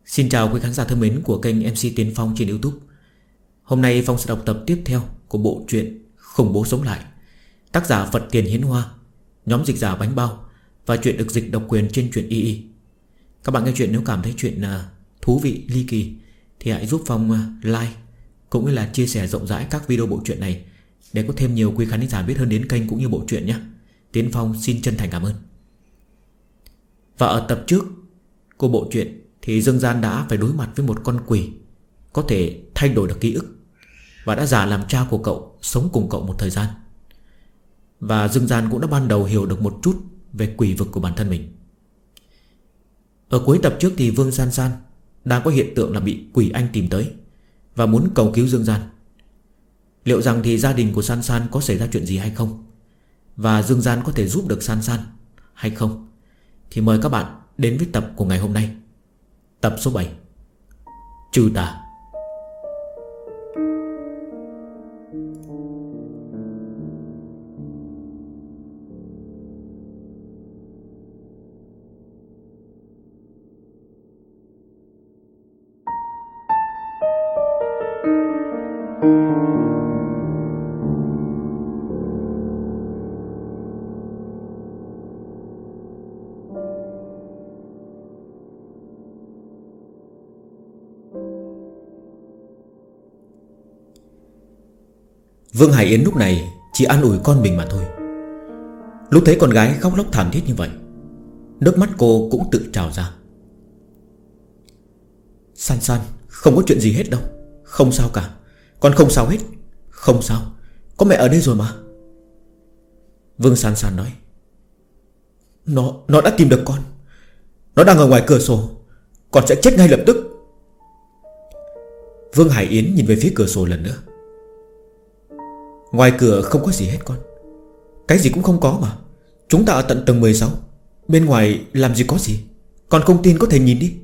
Xin chào quý khán giả thân mến của kênh MC Tiến Phong trên YouTube. Hôm nay Phong sẽ đọc tập tiếp theo của bộ truyện Khủng Bố Sống Lại, tác giả Phật Tiền Hiến Hoa, nhóm dịch giả Bánh Bao, và truyện được dịch độc quyền trên truyện YY. Các bạn nghe chuyện nếu cảm thấy chuyện thú vị, ly kỳ thì hãy giúp Phong like cũng như là chia sẻ rộng rãi các video bộ truyện này để có thêm nhiều quý khán giả biết hơn đến kênh cũng như bộ truyện nhé. Tiến Phong xin chân thành cảm ơn. Và ở tập trước của bộ truyện thì Dương Gian đã phải đối mặt với một con quỷ có thể thay đổi được ký ức và đã giả làm cha của cậu, sống cùng cậu một thời gian. Và Dương Gian cũng đã ban đầu hiểu được một chút về quỷ vực của bản thân mình. Ở cuối tập trước thì Vương San San đang có hiện tượng là bị quỷ anh tìm tới và muốn cầu cứu Dương Gian. Liệu rằng thì gia đình của San San có xảy ra chuyện gì hay không, và Dương Gian có thể giúp được San San hay không, thì mời các bạn đến với tập của ngày hôm nay, tập số 7, Trừ Tà. Vương Hải Yến lúc này chỉ an ủi con mình mà thôi. Lúc thấy con gái khóc lóc thảm thiết như vậy, nước mắt cô cũng tự trào ra. San San, không có chuyện gì hết đâu, không sao cả, con không sao hết. Không sao, có mẹ ở đây rồi mà. Vương San San nói. Nó đã tìm được con. Nó đang ở ngoài cửa sổ. Con sẽ chết ngay lập tức. Vương Hải Yến nhìn về phía cửa sổ lần nữa. Ngoài cửa không có gì hết con. Cái gì cũng không có mà. Chúng ta ở tận tầng 16. Bên ngoài làm gì có gì. Con không tin có thể nhìn đi.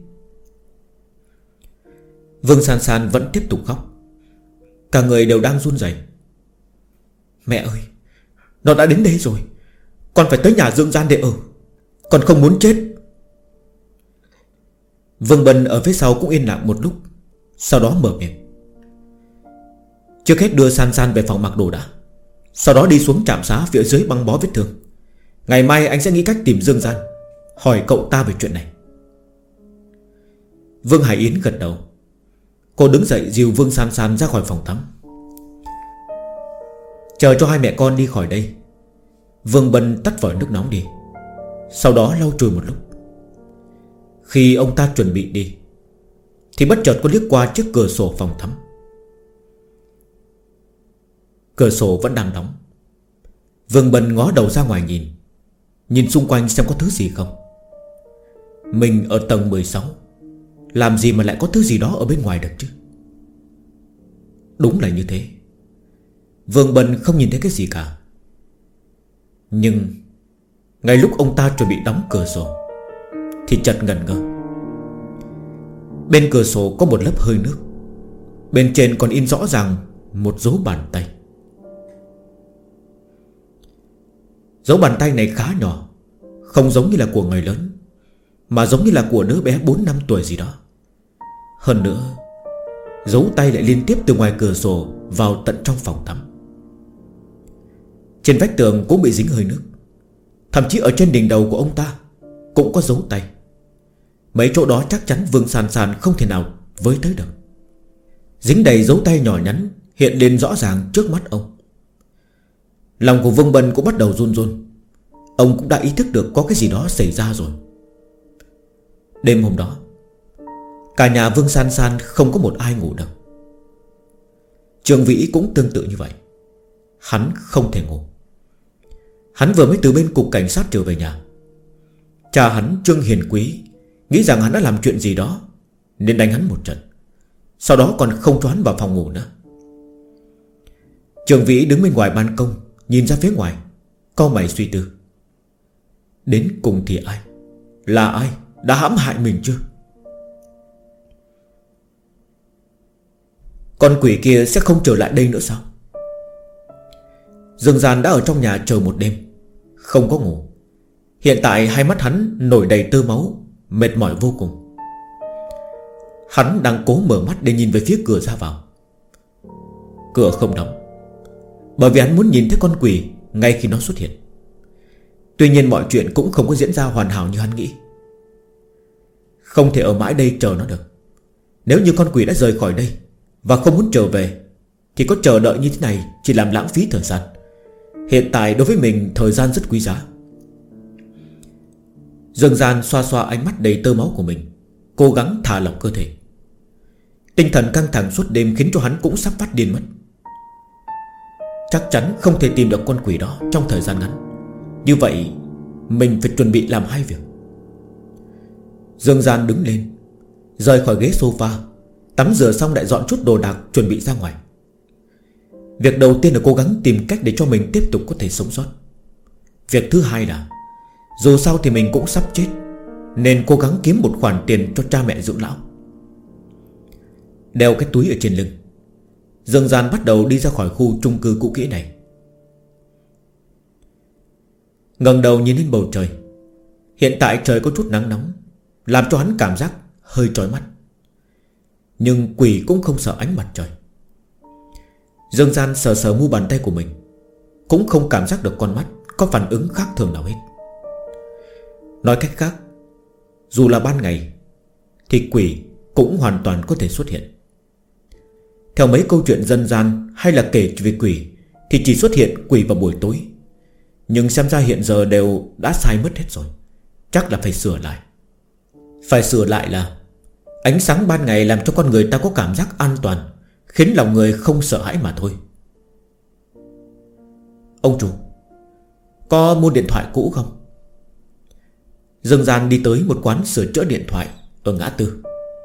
Vương San San vẫn tiếp tục khóc. Cả người đều đang run rẩy. Mẹ ơi, nó đã đến đây rồi. Con phải tới nhà Dương Gian để ở. Con không muốn chết. Vương Bân ở phía sau cũng yên lặng một lúc, sau đó mở miệng. Trước hết đưa San San về phòng mặc đồ đã, sau đó đi xuống trạm xá phía dưới băng bó vết thương. Ngày mai anh sẽ nghĩ cách tìm Dương Gian, hỏi cậu ta về chuyện này. Vương Hải Yến gật đầu. Cô đứng dậy dìu Vương San San ra khỏi phòng tắm. Chờ cho hai mẹ con đi khỏi đây, Vương Bân tắt vòi nước nóng đi, sau đó lau chùi một lúc. Khi ông ta chuẩn bị đi thì bất chợt có liếc qua trước cửa sổ phòng tắm. Cửa sổ vẫn đang đóng. Vương Bân ngó đầu ra ngoài nhìn xung quanh xem có thứ gì không. Mình ở tầng 16, làm gì mà lại có thứ gì đó ở bên ngoài được chứ. Đúng là như thế. Vương Bân không nhìn thấy cái gì cả. Nhưng ngay lúc ông ta chuẩn bị đóng cửa sổ thì chợt ngẩn ngơ. Bên cửa sổ có một lớp hơi nước, bên trên còn in rõ ràng một dấu bàn tay. Dấu bàn tay này khá nhỏ, không giống như là của người lớn, mà giống như là của đứa bé 4-5 tuổi gì đó. Hơn nữa, dấu tay lại liên tiếp từ ngoài cửa sổ vào tận trong phòng tắm. Trên vách tường cũng bị dính hơi nước. Thậm chí ở trên đỉnh đầu của ông ta cũng có dấu tay. Mấy chỗ đó chắc chắn Vương San San không thể nào với tới được. Dính đầy dấu tay nhỏ nhắn hiện lên rõ ràng trước mắt ông. Lòng của Vương Bân cũng bắt đầu run run. Ông cũng đã ý thức được có cái gì đó xảy ra rồi. Đêm hôm đó, cả nhà Vương San San không có một ai ngủ đâu. Trương Vĩ cũng tương tự như vậy. Hắn không thể ngủ. Hắn vừa mới từ bên cục cảnh sát trở về nhà. Cha hắn Trương Hiền Quý nghĩ rằng hắn đã làm chuyện gì đó nên đánh hắn một trận, sau đó còn không cho hắn vào phòng ngủ nữa. Trương Vĩ đứng bên ngoài ban công, nhìn ra phía ngoài, cau mày suy tư. Đến cùng thì ai, là ai đã hãm hại mình chưa? Con quỷ kia sẽ không trở lại đây nữa sao? Dương Gian đã ở trong nhà chờ một đêm, không có ngủ. Hiện tại hai mắt hắn nổi đầy tơ máu, mệt mỏi vô cùng. Hắn đang cố mở mắt để nhìn về phía cửa ra vào. Cửa không đóng, bởi vì hắn muốn nhìn thấy con quỷ ngay khi nó xuất hiện. Tuy nhiên mọi chuyện cũng không có diễn ra hoàn hảo như hắn nghĩ. Không thể ở mãi đây chờ nó được. Nếu như con quỷ đã rời khỏi đây và không muốn trở về, thì có chờ đợi như thế này chỉ làm lãng phí thời gian. Hiện tại đối với mình thời gian rất quý giá. Dương Gian xoa xoa ánh mắt đầy tơ máu của mình, cố gắng thả lỏng cơ thể. Tinh thần căng thẳng suốt đêm khiến cho hắn cũng sắp phát điên mất. Chắc chắn không thể tìm được con quỷ đó trong thời gian ngắn. Như vậy mình phải chuẩn bị làm hai việc. Dương Gian đứng lên, rời khỏi ghế sofa, tắm rửa xong lại dọn chút đồ đạc chuẩn bị ra ngoài. Việc đầu tiên là cố gắng tìm cách để cho mình tiếp tục có thể sống sót. Việc thứ hai là dù sao thì mình cũng sắp chết, nên cố gắng kiếm một khoản tiền cho cha mẹ dưỡng lão. Đeo cái túi ở trên lưng, Dương Gian bắt đầu đi ra khỏi khu chung cư cũ kỹ này. ngẩng đầu nhìn lên bầu trời. Hiện tại trời có chút nắng nóng, làm cho hắn cảm giác hơi chói mắt. Nhưng quỷ cũng không sợ ánh mặt trời. Dương Gian sờ sờ mu bàn tay của mình, cũng không cảm giác được con mắt có phản ứng khác thường nào hết. Nói cách khác, dù là ban ngày thì quỷ cũng hoàn toàn có thể xuất hiện. Theo mấy câu chuyện dân gian hay là kể về quỷ thì chỉ xuất hiện quỷ vào buổi tối. Nhưng xem ra hiện giờ đều đã sai mất hết rồi. Chắc là phải sửa lại. Phải sửa lại là ánh sáng ban ngày làm cho con người ta có cảm giác an toàn, khiến lòng người không sợ hãi mà thôi. Ông chủ, có mua điện thoại cũ không? Dương Gian đi tới một quán sửa chữa điện thoại ở ngã tư.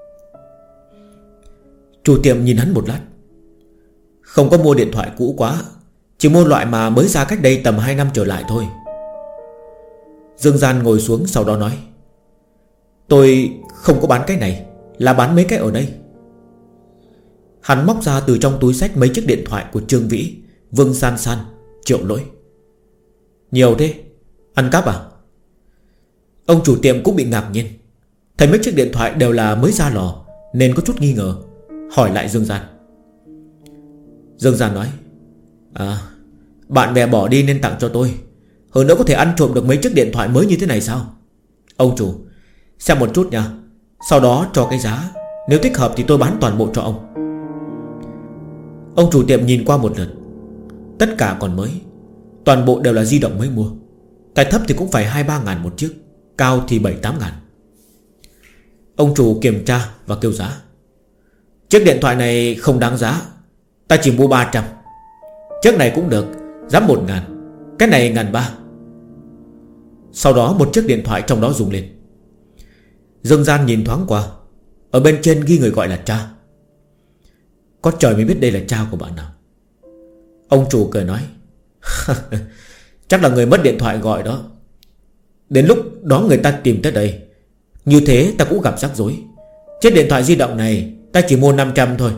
Chủ tiệm nhìn hắn một lát. Không có mua điện thoại cũ quá, chỉ mua loại mà mới ra cách đây tầm 2 năm trở lại thôi. Dương Gian ngồi xuống sau đó nói: Tôi không có bán cái này, là bán mấy cái ở đây. Hắn móc ra từ trong túi xách mấy chiếc điện thoại của Trương Vĩ, Vương San San, Triệu Lỗi. Nhiều thế, ăn cắp à? Ông chủ tiệm cũng bị ngạc nhiên. Thấy mấy chiếc điện thoại đều là mới ra lò nên có chút nghi ngờ, hỏi lại Dương Gian. Dương Gian nói: bạn bè bỏ đi nên tặng cho tôi. Hơn nữa có thể ăn trộm được mấy chiếc điện thoại mới như thế này sao? Ông chủ, xem một chút nha, sau đó cho cái giá. Nếu thích hợp thì tôi bán toàn bộ cho ông. Ông chủ tiệm nhìn qua một lượt. Tất cả còn mới, toàn bộ đều là di động mới mua. Cái thấp thì cũng phải 2-3 ngàn một chiếc, cao thì 7-8 ngàn. Ông chủ kiểm tra và kêu giá. Chiếc điện thoại này không đáng giá, ta chỉ mua 300. Chiếc này cũng được, giá 1 ngàn. Cái này 1.300. Sau đó một chiếc điện thoại trong đó rung lên. Dương Gian nhìn thoáng qua, ở bên trên ghi người gọi là cha. Có trời mới biết đây là cha của bạn nào. Ông chủ cười nói: Chắc là người mất điện thoại gọi đó. Đến lúc đó người ta tìm tới đây, như thế ta cũng gặp rắc rối. Chiếc điện thoại di động này ta chỉ mua 500 thôi.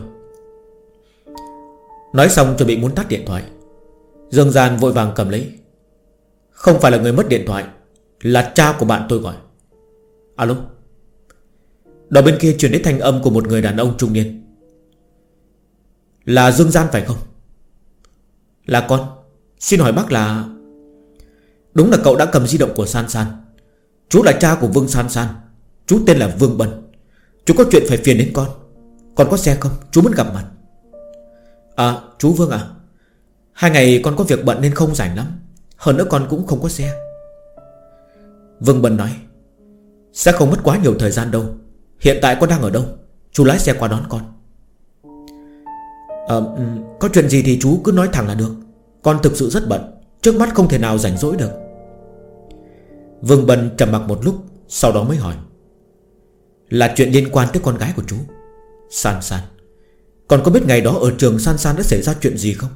Nói xong chuẩn bị muốn tắt điện thoại, Dương Gian vội vàng cầm lấy. Không phải là người mất điện thoại, là cha của bạn tôi gọi. Alo. Đầu bên kia truyền đến thanh âm của một người đàn ông trung niên. Là Dương Gian phải không? Là con. Xin hỏi bác là... Đúng là cậu đã cầm di động của San San. Chú là cha của Vương San San. Chú tên là Vương Bân. Chú có chuyện phải phiền đến con. Con có xe không? Chú muốn gặp mặt. Chú Vương à, 2 ngày con có việc bận nên không rảnh lắm. Hơn nữa con cũng không có xe. Vương Bân nói: Sẽ không mất quá nhiều thời gian đâu. Hiện tại con đang ở đâu? Chú lái xe qua đón con. Có chuyện gì thì chú cứ nói thẳng là được. Con thực sự rất bận, trước mắt không thể nào rảnh rỗi được. Vương Bân trầm mặc một lúc, sau đó mới hỏi: Là chuyện liên quan tới con gái của chú, San San. Còn có biết ngày đó ở trường San San đã xảy ra chuyện gì không?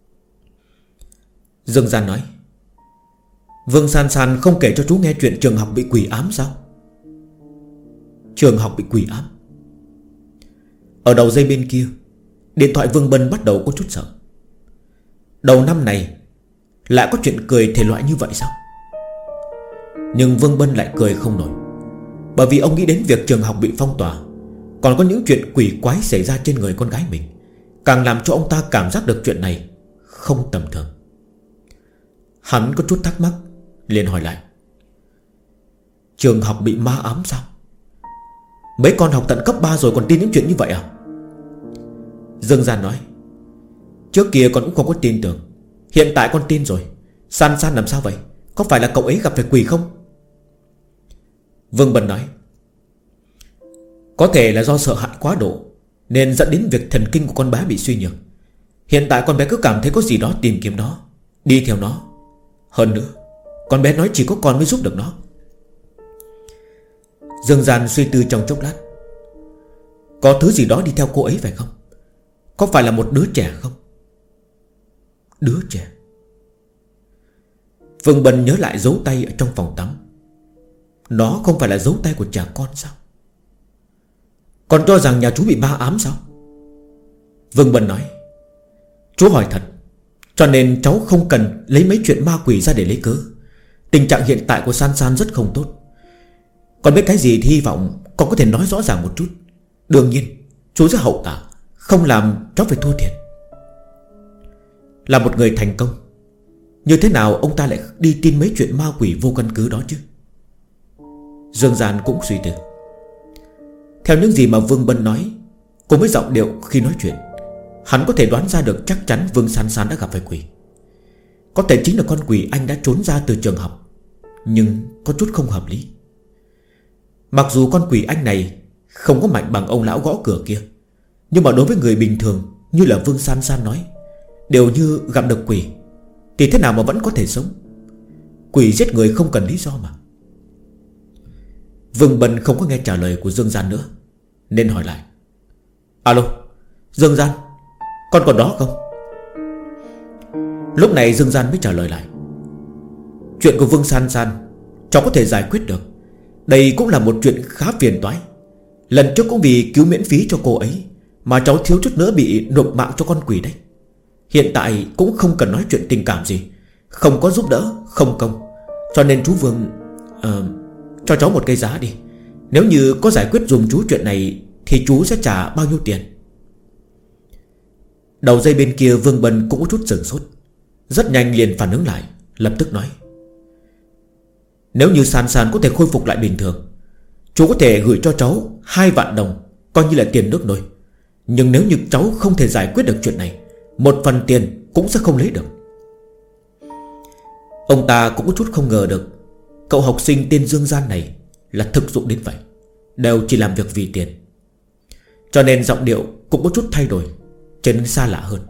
Dương Gian nói: Vương San San không kể cho chú nghe chuyện trường học bị quỷ ám sao? Trường học bị quỷ ám? Ở đầu dây bên kia, điện thoại Vương Bân bắt đầu có chút sợ. Đầu năm này lại có chuyện cười thể loại như vậy sao? Nhưng Vương Bân lại cười không nổi, bởi vì ông nghĩ đến việc trường học bị phong tỏa, còn có những chuyện quỷ quái xảy ra trên người con gái mình, càng làm cho ông ta cảm giác được chuyện này không tầm thường. Hắn có chút thắc mắc, liền hỏi lại: trường học bị ma ám sao? Mấy con học tận cấp 3 rồi còn tin những chuyện như vậy à? Dương Gian nói: trước kia con cũng không có tin tưởng, hiện tại con tin rồi. San San làm sao vậy? Có phải là cậu ấy gặp phải quỷ không? Vương Bân nói: có thể là do sợ hãi quá độ, nên dẫn đến việc thần kinh của con bé bị suy nhược. Hiện tại con bé cứ cảm thấy có gì đó tìm kiếm nó, đi theo nó. Hơn nữa, con bé nói chỉ có con mới giúp được nó. Dương Gian suy tư trong chốc lát: có thứ gì đó đi theo cô ấy phải không? Có phải là một đứa trẻ không? Đứa trẻ? Vương Bân nhớ lại dấu tay ở trong phòng tắm. Nó không phải là dấu tay của trẻ con sao? Còn cho rằng nhà chú bị ma ám sao? Vương Bân nói: chú hỏi thật, cho nên cháu không cần lấy mấy chuyện ma quỷ ra để lấy cớ. Tình trạng hiện tại của San San rất không tốt. Còn biết cái gì thì hy vọng con có thể nói rõ ràng một chút. Đương nhiên chú sẽ hậu tạ, không làm cháu phải thua thiệt. Là một người thành công, như thế nào ông ta lại đi tin mấy chuyện ma quỷ vô căn cứ đó chứ? Dương Gian cũng suy tư. Theo những gì mà Vương Bân nói, cùng với giọng điệu khi nói chuyện, hắn có thể đoán ra được chắc chắn Vương San San đã gặp phải quỷ. Có thể chính là con quỷ anh đã trốn ra từ trường học, nhưng có chút không hợp lý. Mặc dù con quỷ anh này không có mạnh bằng ông lão gõ cửa kia, nhưng mà đối với người bình thường như là Vương San San nói, đều như gặp được quỷ, thì thế nào mà vẫn có thể sống? Quỷ giết người không cần lý do mà. Vương Bân không có nghe trả lời của Dương Gian nữa, nên hỏi lại: alo, Dương Gian, con còn đó không? Lúc này Dương Gian mới trả lời lại: chuyện của Vương San San cháu có thể giải quyết được. Đây cũng là một chuyện khá phiền toái. Lần trước cũng vì cứu miễn phí cho cô ấy mà cháu thiếu chút nữa bị nộp mạng cho con quỷ đấy. Hiện tại cũng không cần nói chuyện tình cảm gì, không có giúp đỡ, không công. Cho nên chú Vương cho cháu một cái giá đi. Nếu như có giải quyết dùm chú chuyện này thì chú sẽ trả bao nhiêu tiền? Đầu dây bên kia Vương Bân cũng có chút sửng sốt, rất nhanh liền phản ứng lại, lập tức nói: nếu như San San có thể khôi phục lại bình thường, chú có thể gửi cho cháu 2 vạn đồng, coi như là tiền nước nôi. Nhưng nếu như cháu không thể giải quyết được chuyện này, một phần tiền cũng sẽ không lấy được. Ông ta cũng có chút không ngờ được cậu học sinh tên Dương Gian này là thực dụng đến vậy, đều chỉ làm việc vì tiền. Cho nên giọng điệu cũng có chút thay đổi, trở nên xa lạ hơn.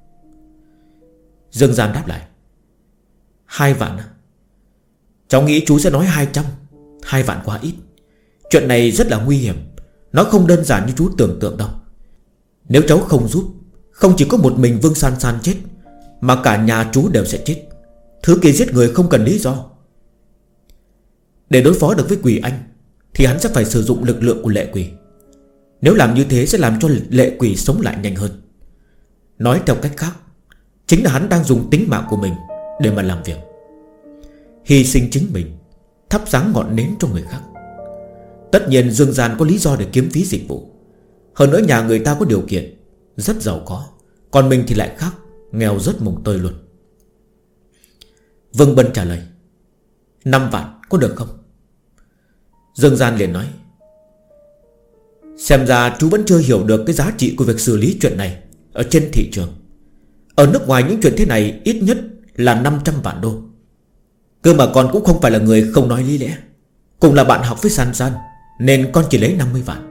Dương Gian đáp lại: 2 vạn à? Cháu nghĩ chú sẽ nói 200. 2 vạn quá ít. Chuyện này rất là nguy hiểm, nó không đơn giản như chú tưởng tượng đâu. Nếu cháu không giúp, không chỉ có một mình Vương San San chết, mà cả nhà chú đều sẽ chết. Thứ kia giết người không cần lý do. Để đối phó được với quỷ anh thì hắn sẽ phải sử dụng lực lượng của lệ quỷ. Nếu làm như thế sẽ làm cho lệ quỷ sống lại nhanh hơn. Nói theo cách khác, chính là hắn đang dùng tính mạng của mình để mà làm việc, hy sinh chính mình, thắp sáng ngọn nến cho người khác. Tất nhiên Dương Gian có lý do để kiếm phí dịch vụ. Hơn nữa nhà người ta có điều kiện, rất giàu có, còn mình thì lại khác, nghèo rất mồng tơi luôn. Vương Bân trả lời: 5 vạn có được không? Dương Gian liền nói: xem ra chú vẫn chưa hiểu được cái giá trị của việc xử lý chuyện này ở trên thị trường. Ở nước ngoài những chuyện thế này ít nhất là 500 vạn đô. Cơ mà con cũng không phải là người không nói lý lẽ, cùng là bạn học với San San, nên con chỉ lấy 50 vạn.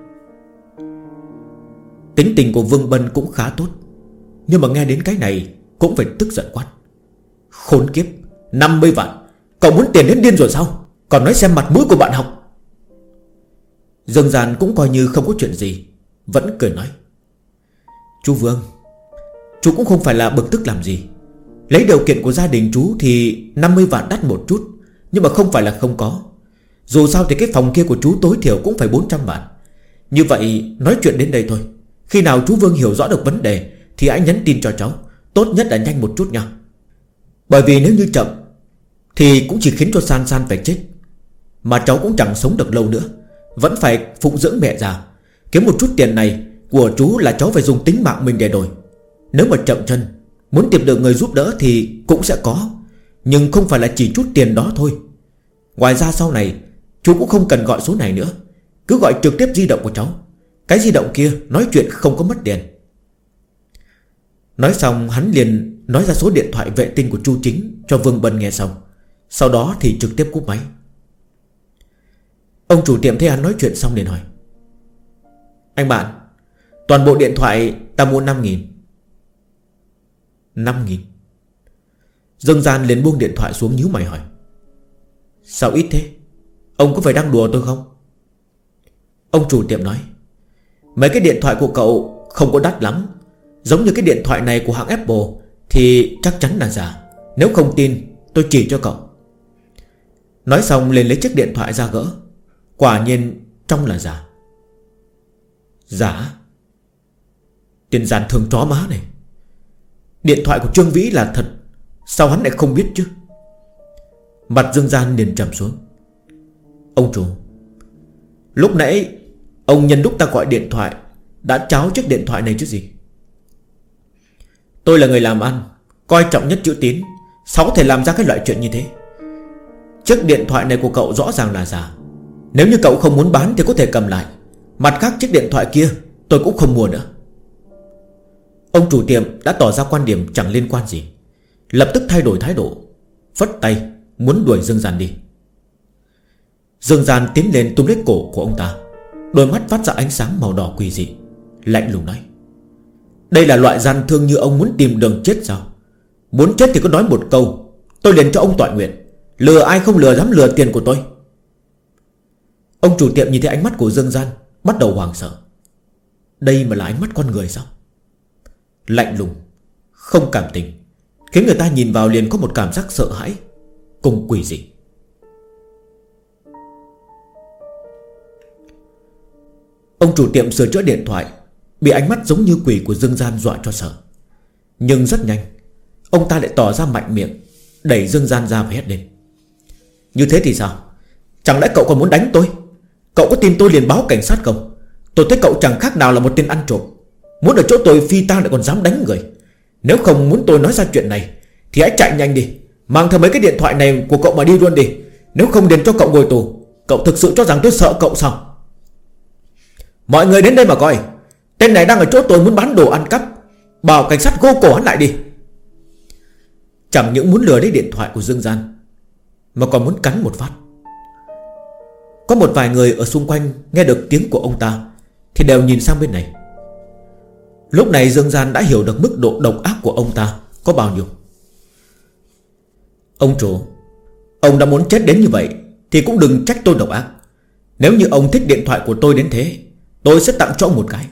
Tính tình của Vương Bân cũng khá tốt, nhưng mà nghe đến cái này cũng phải tức giận quát: khốn kiếp, 50 vạn, cậu muốn tiền đến điên rồi sao? Còn nói xem mặt mũi của bạn học. Dương Gian cũng coi như không có chuyện gì, vẫn cười nói: chú Vương, chú cũng không phải là bực tức làm gì. Lấy điều kiện của gia đình chú thì 50 vạn đắt một chút, nhưng mà không phải là không có. Dù sao thì cái phòng kia của chú tối thiểu cũng phải 400 vạn. Như vậy nói chuyện đến đây thôi. Khi nào chú Vương hiểu rõ được vấn đề thì hãy nhắn tin cho cháu, tốt nhất là nhanh một chút nha. Bởi vì nếu như chậm thì cũng chỉ khiến cho San San phải chết, mà cháu cũng chẳng sống được lâu nữa, vẫn phải phụng dưỡng mẹ già. Kiếm một chút tiền này của chú là cháu phải dùng tính mạng mình để đổi. Nếu mà chậm chân, muốn tìm được người giúp đỡ thì cũng sẽ có, nhưng không phải là chỉ chút tiền đó thôi. Ngoài ra sau này chú cũng không cần gọi số này nữa, cứ gọi trực tiếp di động của cháu. Cái di động kia nói chuyện không có mất tiền. Nói xong hắn liền nói ra số điện thoại vệ tinh của Chu Chính cho Vương Bân nghe xong. Sau đó thì trực tiếp cúp máy. Ông chủ tiệm thấy hắn nói chuyện xong liền hỏi: Anh bạn, toàn bộ điện thoại ta mua 5.000. 5.000? Dương Gian liền buông điện thoại xuống nhíu mày hỏi: Sao ít thế? Ông có phải đang đùa tôi không? Ông chủ tiệm nói: Mấy cái điện thoại của cậu không có đắt lắm. Giống như cái điện thoại này của hãng Apple thì chắc chắn là giả. Nếu không tin tôi chỉ cho cậu. Nói xong liền lấy chiếc điện thoại ra gỡ. Quả nhiên trong là giả. Giả? Tiền giàn thường chó má này. Điện thoại của Trương Vĩ là thật, sao hắn lại không biết chứ? Mặt Dương Gian liền trầm xuống. Ông chủ, lúc nãy ông nhân lúc ta gọi điện thoại đã tráo chiếc điện thoại này chứ gì. Tôi là người làm ăn, coi trọng nhất chữ tín, sao có thể làm ra cái loại chuyện như thế? Chiếc điện thoại này của cậu rõ ràng là giả. Nếu như cậu không muốn bán thì có thể cầm lại. Mặt khác chiếc điện thoại kia tôi cũng không mua nữa. Ông chủ tiệm đã tỏ ra quan điểm chẳng liên quan gì, lập tức thay đổi thái độ, phất tay muốn đuổi Dương Gian đi. Dương Gian tiến lên túm lấy cổ của ông ta, đôi mắt phát ra ánh sáng màu đỏ quỷ dị, lạnh lùng nói: Đây là loại gian thương như ông muốn tìm đường chết sao? Muốn chết thì cứ nói một câu, tôi liền cho ông toại nguyện. Lừa ai không lừa dám lừa tiền của tôi. Ông chủ tiệm nhìn thấy ánh mắt của Dương Gian, bắt đầu hoảng sợ. Đây mà là ánh mắt con người sao? Lạnh lùng, không cảm tình, khiến người ta nhìn vào liền có một cảm giác sợ hãi cùng quỷ dị. Ông chủ tiệm sửa chữa điện thoại bị ánh mắt giống như quỷ của Dương Gian dọa cho sợ. Nhưng rất nhanh ông ta lại tỏ ra mạnh miệng, đẩy Dương Gian ra và hét lên: Như thế thì sao? Chẳng lẽ cậu còn muốn đánh tôi? Cậu có tin tôi liền báo cảnh sát không? Tôi thấy cậu chẳng khác nào là một tên ăn trộm. Muốn ở chỗ tôi phi tang lại còn dám đánh người. Nếu không muốn tôi nói ra chuyện này thì hãy chạy nhanh đi, mang theo mấy cái điện thoại này của cậu mà đi luôn đi. Nếu không đến cho cậu ngồi tù. Cậu thực sự cho rằng tôi sợ cậu sao? Mọi người đến đây mà coi. Tên này đang ở chỗ tôi muốn bán đồ ăn cắp. Bảo cảnh sát gô cổ hắn lại đi. Chẳng những muốn lừa lấy điện thoại của Dương Gian mà còn muốn cắn một phát. Có một vài người ở xung quanh nghe được tiếng của ông ta thì đều nhìn sang bên này. Lúc này Dương Gian đã hiểu được mức độ độc ác của ông ta có bao nhiêu. Ông chủ, ông đã muốn chết đến như vậy thì cũng đừng trách tôi độc ác. Nếu như ông thích điện thoại của tôi đến thế, tôi sẽ tặng cho ông một cái.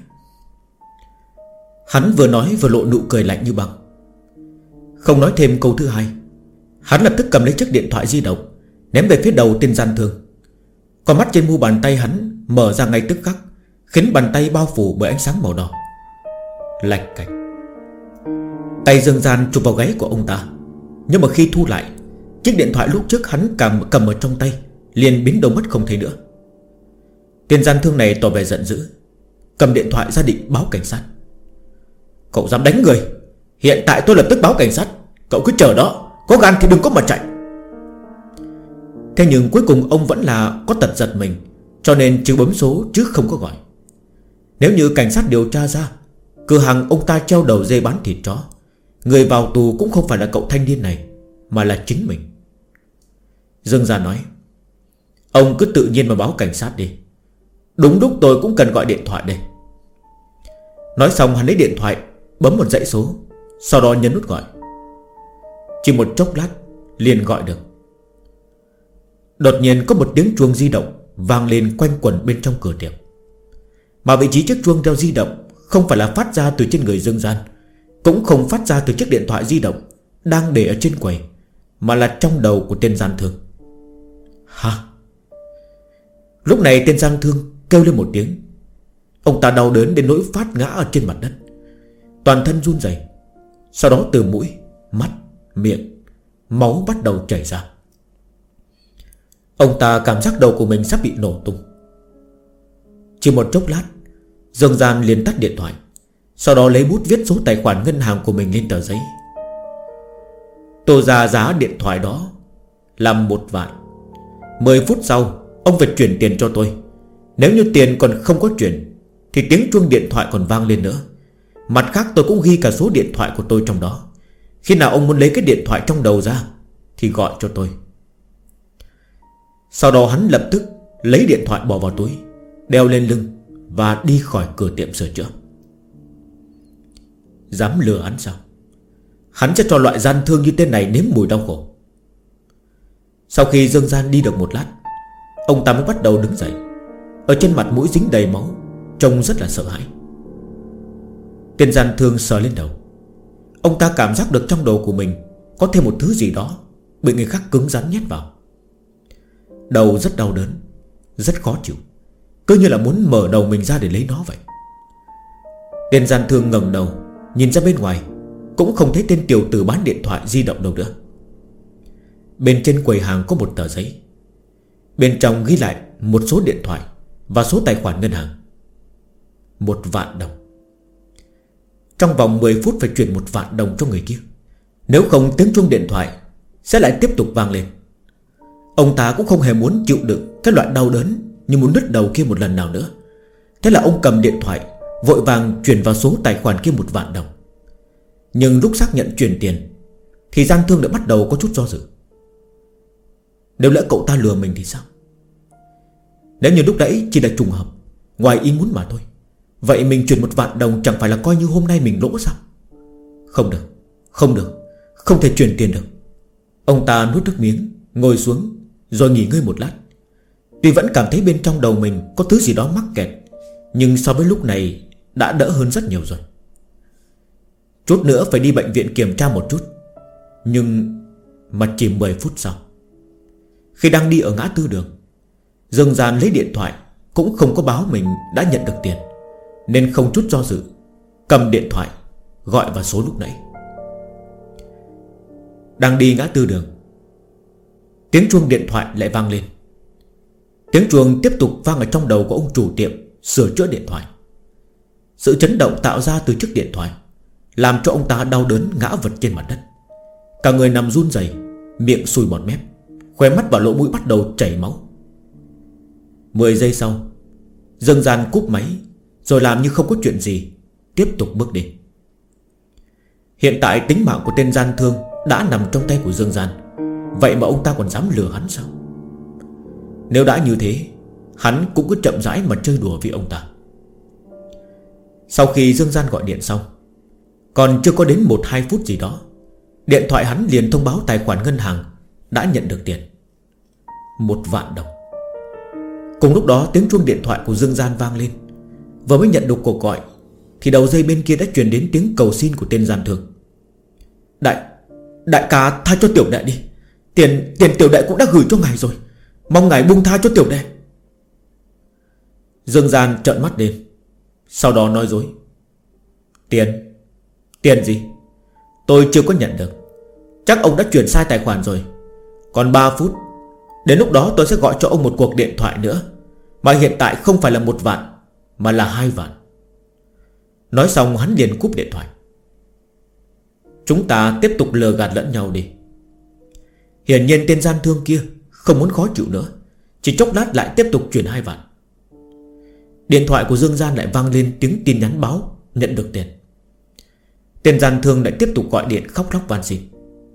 Hắn vừa nói vừa lộ nụ cười lạnh như băng. Không nói thêm câu thứ hai, hắn lập tức cầm lấy chiếc điện thoại di động, ném về phía đầu tên gian thương. Con mắt trên mu bàn tay hắn mở ra ngay tức khắc, khiến bàn tay bao phủ bởi ánh sáng màu đỏ. Lạch cạch. Tay Dương Gian chụp vào gáy của ông ta, nhưng mà khi thu lại, chiếc điện thoại lúc trước hắn cầm ở trong tay liền biến đâu mất không thấy nữa. Tên gian thương này tỏ vẻ giận dữ, cầm điện thoại ra định báo cảnh sát. Cậu dám đánh người? Hiện tại tôi lập tức báo cảnh sát. Cậu cứ chờ đó, có gan thì đừng có mà chạy. Thế nhưng cuối cùng ông vẫn là có tật giật mình, cho nên chỉ bấm số chứ không có gọi. Nếu như cảnh sát điều tra ra cửa hàng ông ta treo đầu dê bán thịt chó, người vào tù cũng không phải là cậu thanh niên này, mà là chính mình. Dương Gia nói: Ông cứ tự nhiên mà báo cảnh sát đi. Đúng lúc tôi cũng cần gọi điện thoại đây. Nói xong hắn lấy điện thoại bấm một dãy số, sau đó nhấn nút gọi. Chỉ một chốc lát liền gọi được. Đột nhiên có một tiếng chuông di động vang lên quanh quẩn bên trong cửa tiệm. Mà vị trí chiếc chuông đeo di động không phải là phát ra từ trên người Dương Gian, cũng không phát ra từ chiếc điện thoại di động đang để ở trên quầy, mà là trong đầu của tên gian thương. Hả? Lúc này tên gian thương kêu lên một tiếng. Ông ta đau đớn đến nỗi phát ngã ở trên mặt đất, toàn thân run rẩy. Sau đó từ mũi, mắt, miệng, máu bắt đầu chảy ra. Ông ta cảm giác đầu của mình sắp bị nổ tung. Chỉ một chốc lát, Dương Gian liền tắt điện thoại, sau đó lấy bút viết số tài khoản ngân hàng của mình lên tờ giấy. Tôi ra giá điện thoại đó là 1 vạn. 10 phút sau ông phải chuyển tiền cho tôi. Nếu như tiền còn không có chuyển thì tiếng chuông điện thoại còn vang lên nữa. Mặt khác tôi cũng ghi cả số điện thoại của tôi trong đó. Khi nào ông muốn lấy cái điện thoại trong đầu ra thì gọi cho tôi. Sau đó hắn lập tức lấy điện thoại bỏ vào túi, đeo lên lưng và đi khỏi cửa tiệm sửa chữa. Dám lừa hắn sao? Hắn sẽ cho loại gian thương như tên này nếm mùi đau khổ. Sau khi Dương Gian đi được một lát, ông ta mới bắt đầu đứng dậy. Ở trên mặt mũi dính đầy máu, trông rất là sợ hãi. Tên gian thương sờ lên đầu. Ông ta cảm giác được trong đầu của mình có thêm một thứ gì đó bị người khác cứng rắn nhét vào. Đầu rất đau đớn, rất khó chịu, cứ như là muốn mở đầu mình ra để lấy nó vậy. Tên gian thương ngẩng đầu nhìn ra bên ngoài, cũng không thấy tên tiểu tử bán điện thoại di động đâu nữa. Bên trên quầy hàng có một tờ giấy, bên trong ghi lại một số điện thoại và số tài khoản ngân hàng. 1 vạn đồng. Trong vòng 10 phút phải chuyển 1 vạn đồng cho người kia, nếu không tiếng chuông điện thoại sẽ lại tiếp tục vang lên. Ông ta cũng không hề muốn chịu đựng cái loại đau đớn như muốn nứt đầu kia một lần nào nữa. Thế là ông cầm điện thoại vội vàng chuyển vào số tài khoản kia 1 vạn đồng. Nhưng lúc xác nhận chuyển tiền thì gian thương đã bắt đầu có chút do dự. Nếu lỡ cậu ta lừa mình thì sao? Nếu như lúc nãy chỉ là trùng hợp, ngoài ý muốn mà thôi, vậy mình chuyển 1 vạn đồng chẳng phải là coi như hôm nay mình lỗ sao? Không được, không được, không thể chuyển tiền được. Ông ta nuốt nước miếng, ngồi xuống rồi nghỉ ngơi một lát. Tuy vẫn cảm thấy bên trong đầu mình có thứ gì đó mắc kẹt, nhưng so với lúc này đã đỡ hơn rất nhiều rồi. Chút nữa phải đi bệnh viện kiểm tra một chút. Nhưng mà chỉ 10 phút sau, khi đang đi ở ngã tư đường, Dương Gian lấy điện thoại cũng không có báo mình đã nhận được tiền, nên không chút do dự cầm điện thoại gọi vào số lúc nãy. Đang đi ngã tư đường, tiếng chuông điện thoại lại vang lên. Tiếng chuông tiếp tục vang ở trong đầu của ông chủ tiệm sửa chữa điện thoại. Sự chấn động tạo ra từ chiếc điện thoại làm cho ông ta đau đớn ngã vật trên mặt đất. Cả người nằm run rẩy, miệng sùi bọt mép, khóe mắt và lỗ mũi bắt đầu chảy máu. 10 giây sau, Dương Gian cúp máy rồi làm như không có chuyện gì, tiếp tục bước đi. Hiện tại tính mạng của tên gian thương đã nằm trong tay của Dương Gian, vậy mà ông ta còn dám lừa hắn sao? Nếu đã như thế, hắn cũng cứ chậm rãi mà chơi đùa với ông ta. Sau khi Dương Gian gọi điện xong, còn chưa có đến 1-2 phút gì đó, điện thoại hắn liền thông báo tài khoản ngân hàng đã nhận được tiền, 1 vạn đồng. Cùng lúc đó tiếng chuông điện thoại của Dương Gian vang lên. Vừa mới nhận được cuộc gọi thì đầu dây bên kia đã truyền đến tiếng cầu xin của tên gian thương. Đại ca tha cho tiểu đệ đi. Tiền tiểu đệ cũng đã gửi cho ngài rồi, mong ngài buông tha cho tiểu đệ. Dương Gian trợn mắt lên, sau đó nói dối. Tiền gì? Tôi chưa có nhận được. Chắc ông đã chuyển sai tài khoản rồi. Còn 3 phút, đến lúc đó tôi sẽ gọi cho ông một cuộc điện thoại nữa, mà hiện tại không phải là 1 vạn mà là 2 vạn. Nói xong hắn liền cúp điện thoại. Chúng ta tiếp tục lừa gạt lẫn nhau đi. Hiển nhiên tên gian thương kia không muốn khó chịu nữa, chỉ chốc lát lại tiếp tục chuyển 2 vạn. Điện thoại của Dương Gian lại vang lên tiếng tin nhắn báo nhận được tiền. Tên gian thương lại tiếp tục gọi điện khóc lóc van xin.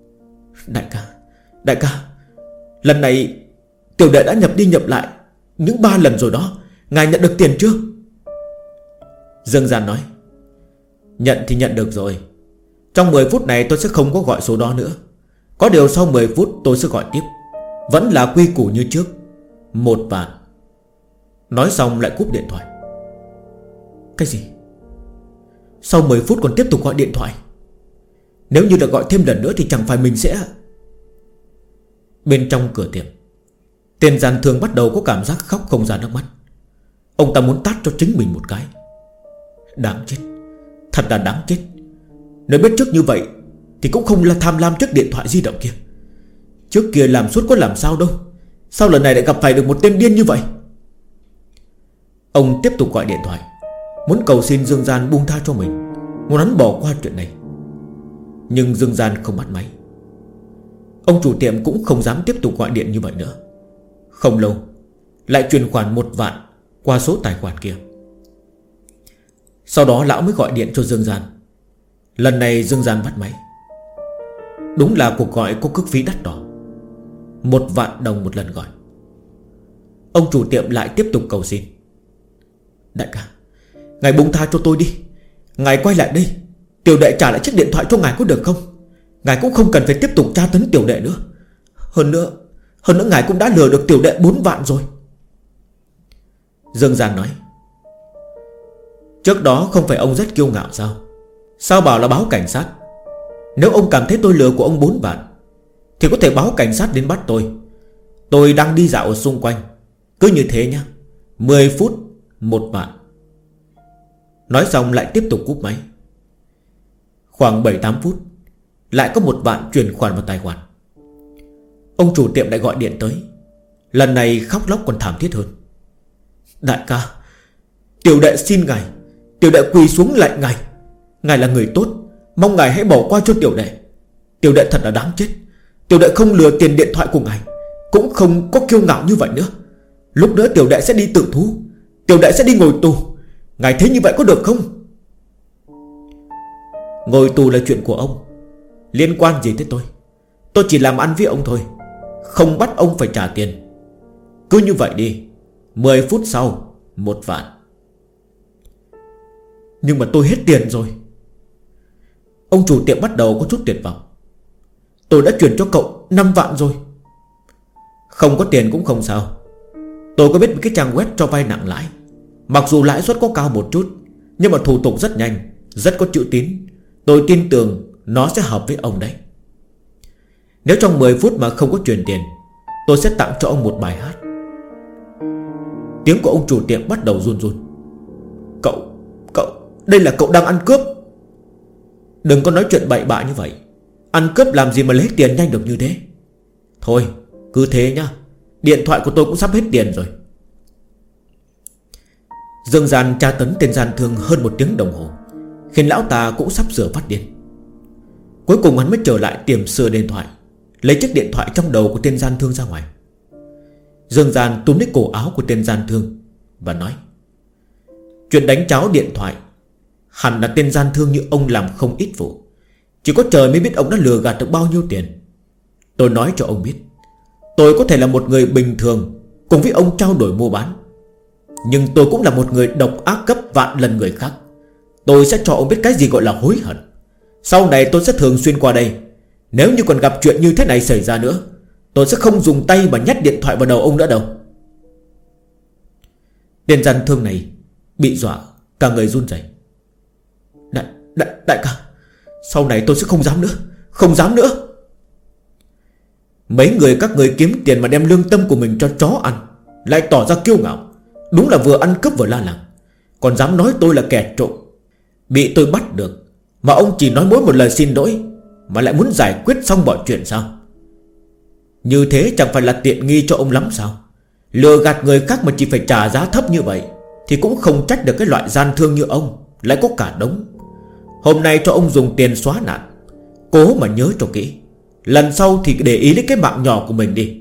Đại ca, lần này tiểu đệ đã nhập đi nhập lại những 3 lần rồi đó, ngài nhận được tiền chưa? Dương Gian nói. Nhận thì nhận được rồi. Trong 10 phút này tôi sẽ không có gọi số đó nữa. Có điều sau 10 phút tôi sẽ gọi tiếp. Vẫn là quy củ như trước, 1 vạn. Nói xong lại cúp điện thoại. Cái gì? Sau 10 phút còn tiếp tục gọi điện thoại? Nếu như được gọi thêm lần nữa thì chẳng phải mình sẽ... Bên trong cửa tiệm, tên gian thương bắt đầu có cảm giác khóc không ra nước mắt. Ông ta muốn tát cho chính mình một cái. Đáng chết, thật là đáng chết. Nếu biết trước như vậy thì cũng không là tham lam chiếc điện thoại di động kia. Trước kia làm suốt có làm sao đâu, sao lần này lại gặp phải được một tên điên như vậy? Ông tiếp tục gọi điện thoại. muốn cầu xin Dương Gian buông tha cho mình, muốn hắn bỏ qua chuyện này. Nhưng Dương Gian không bắt máy. Ông chủ tiệm cũng không dám tiếp tục gọi điện như vậy nữa. Không lâu lại chuyển khoản 1 vạn qua số tài khoản kia. Sau đó lão mới gọi điện cho Dương Gian. Lần này Dương Gian bắt máy. Đúng là cuộc gọi có cước phí đắt đỏ, 1 vạn đồng một lần gọi. Ông chủ tiệm lại tiếp tục cầu xin. Đại ca, ngài buông tha cho tôi đi. Ngài quay lại đây, tiểu đệ trả lại chiếc điện thoại cho ngài có được không? Ngài cũng không cần phải tiếp tục tra tấn tiểu đệ nữa. Hơn nữa ngài cũng đã lừa được tiểu đệ 4 vạn rồi. Dương Gian nói. Trước đó không phải ông rất kiêu ngạo sao? Sao bảo là báo cảnh sát? Nếu ông cảm thấy tôi lừa của ông 4 vạn thì có thể báo cảnh sát đến bắt tôi. Tôi đang đi dạo ở xung quanh. Cứ như thế nhá, 10 phút 1 vạn. Nói xong lại tiếp tục cúp máy. Khoảng 7-8 phút lại có 1 vạn chuyển khoản vào tài khoản. Ông chủ tiệm lại gọi điện tới. Lần này khóc lóc còn thảm thiết hơn. Đại ca, tiểu đệ xin ngài, tiểu đệ quỳ xuống lạy ngài. Ngài là người tốt, mong ngài hãy bỏ qua cho tiểu đệ. Tiểu đệ thật là đáng chết. Tiểu đệ không lừa tiền điện thoại của ngài, cũng không có kiêu ngạo như vậy nữa. Lúc nữa tiểu đệ sẽ đi tự thú, tiểu đệ sẽ đi ngồi tù. Ngài thấy như vậy có được không? Ngồi tù là chuyện của ông, liên quan gì tới tôi? Tôi chỉ làm ăn với ông thôi, không bắt ông phải trả tiền. Cứ như vậy đi, 10 phút sau 1 vạn. Nhưng mà tôi hết tiền rồi. Ông chủ tiệm bắt đầu có chút tuyệt vọng. Tôi đã chuyển cho cậu 5 vạn rồi. Không có tiền cũng không sao. Tôi có biết một cái trang web cho vay nặng lãi. Mặc dù lãi suất có cao một chút, nhưng mà thủ tục rất nhanh, rất có chữ tín. Tôi tin tưởng nó sẽ hợp với ông đấy. Nếu trong 10 phút mà không có chuyển tiền, tôi sẽ tặng cho ông một bài hát. Tiếng của ông chủ tiệm bắt đầu run run. Cậu, đây là cậu đang ăn cướp. Đừng có nói chuyện bậy bạ như vậy. Ăn cướp làm gì mà lấy tiền nhanh được như thế. Thôi, cứ thế nhá. Điện thoại của tôi cũng sắp hết tiền rồi. Dương Gian tra tấn tên gian thương hơn 1 tiếng đồng hồ, khiến lão ta cũng sắp sửa phát điên. Cuối cùng hắn mới trở lại tiệm sửa điện thoại, lấy chiếc điện thoại trong đầu của tên gian thương ra ngoài. Dương Gian túm lấy cổ áo của tên gian thương và nói: chuyện đánh cháo điện thoại hẳn là tên gian thương như ông làm không ít vụ. Chỉ có trời mới biết ông đã lừa gạt được bao nhiêu tiền. Tôi nói cho ông biết, tôi có thể là một người bình thường cùng với ông trao đổi mua bán, nhưng tôi cũng là một người độc ác gấp vạn lần người khác. Tôi sẽ cho ông biết cái gì gọi là hối hận. Sau này tôi sẽ thường xuyên qua đây. Nếu như còn gặp chuyện như thế này xảy ra nữa, tôi sẽ không dùng tay mà nhét điện thoại vào đầu ông nữa đâu. Tên gian thương này bị dọa cả người run rẩy. Đại ca, sau này tôi sẽ không dám nữa. Không dám nữa. Mấy người các người kiếm tiền mà đem lương tâm của mình cho chó ăn, lại tỏ ra kiêu ngạo. Đúng là vừa ăn cướp vừa la làng. Còn dám nói tôi là kẻ trộm. Bị tôi bắt được mà ông chỉ nói mỗi một lời xin lỗi mà lại muốn giải quyết xong mọi chuyện sao? Như thế chẳng phải là tiện nghi cho ông lắm sao? Lừa gạt người khác mà chỉ phải trả giá thấp như vậy thì cũng không trách được cái loại gian thương như ông lại có cả đống. Hôm nay cho ông dùng tiền xóa nạn, cố mà nhớ cho kỹ. Lần sau thì để ý lấy cái mạng nhỏ của mình đi.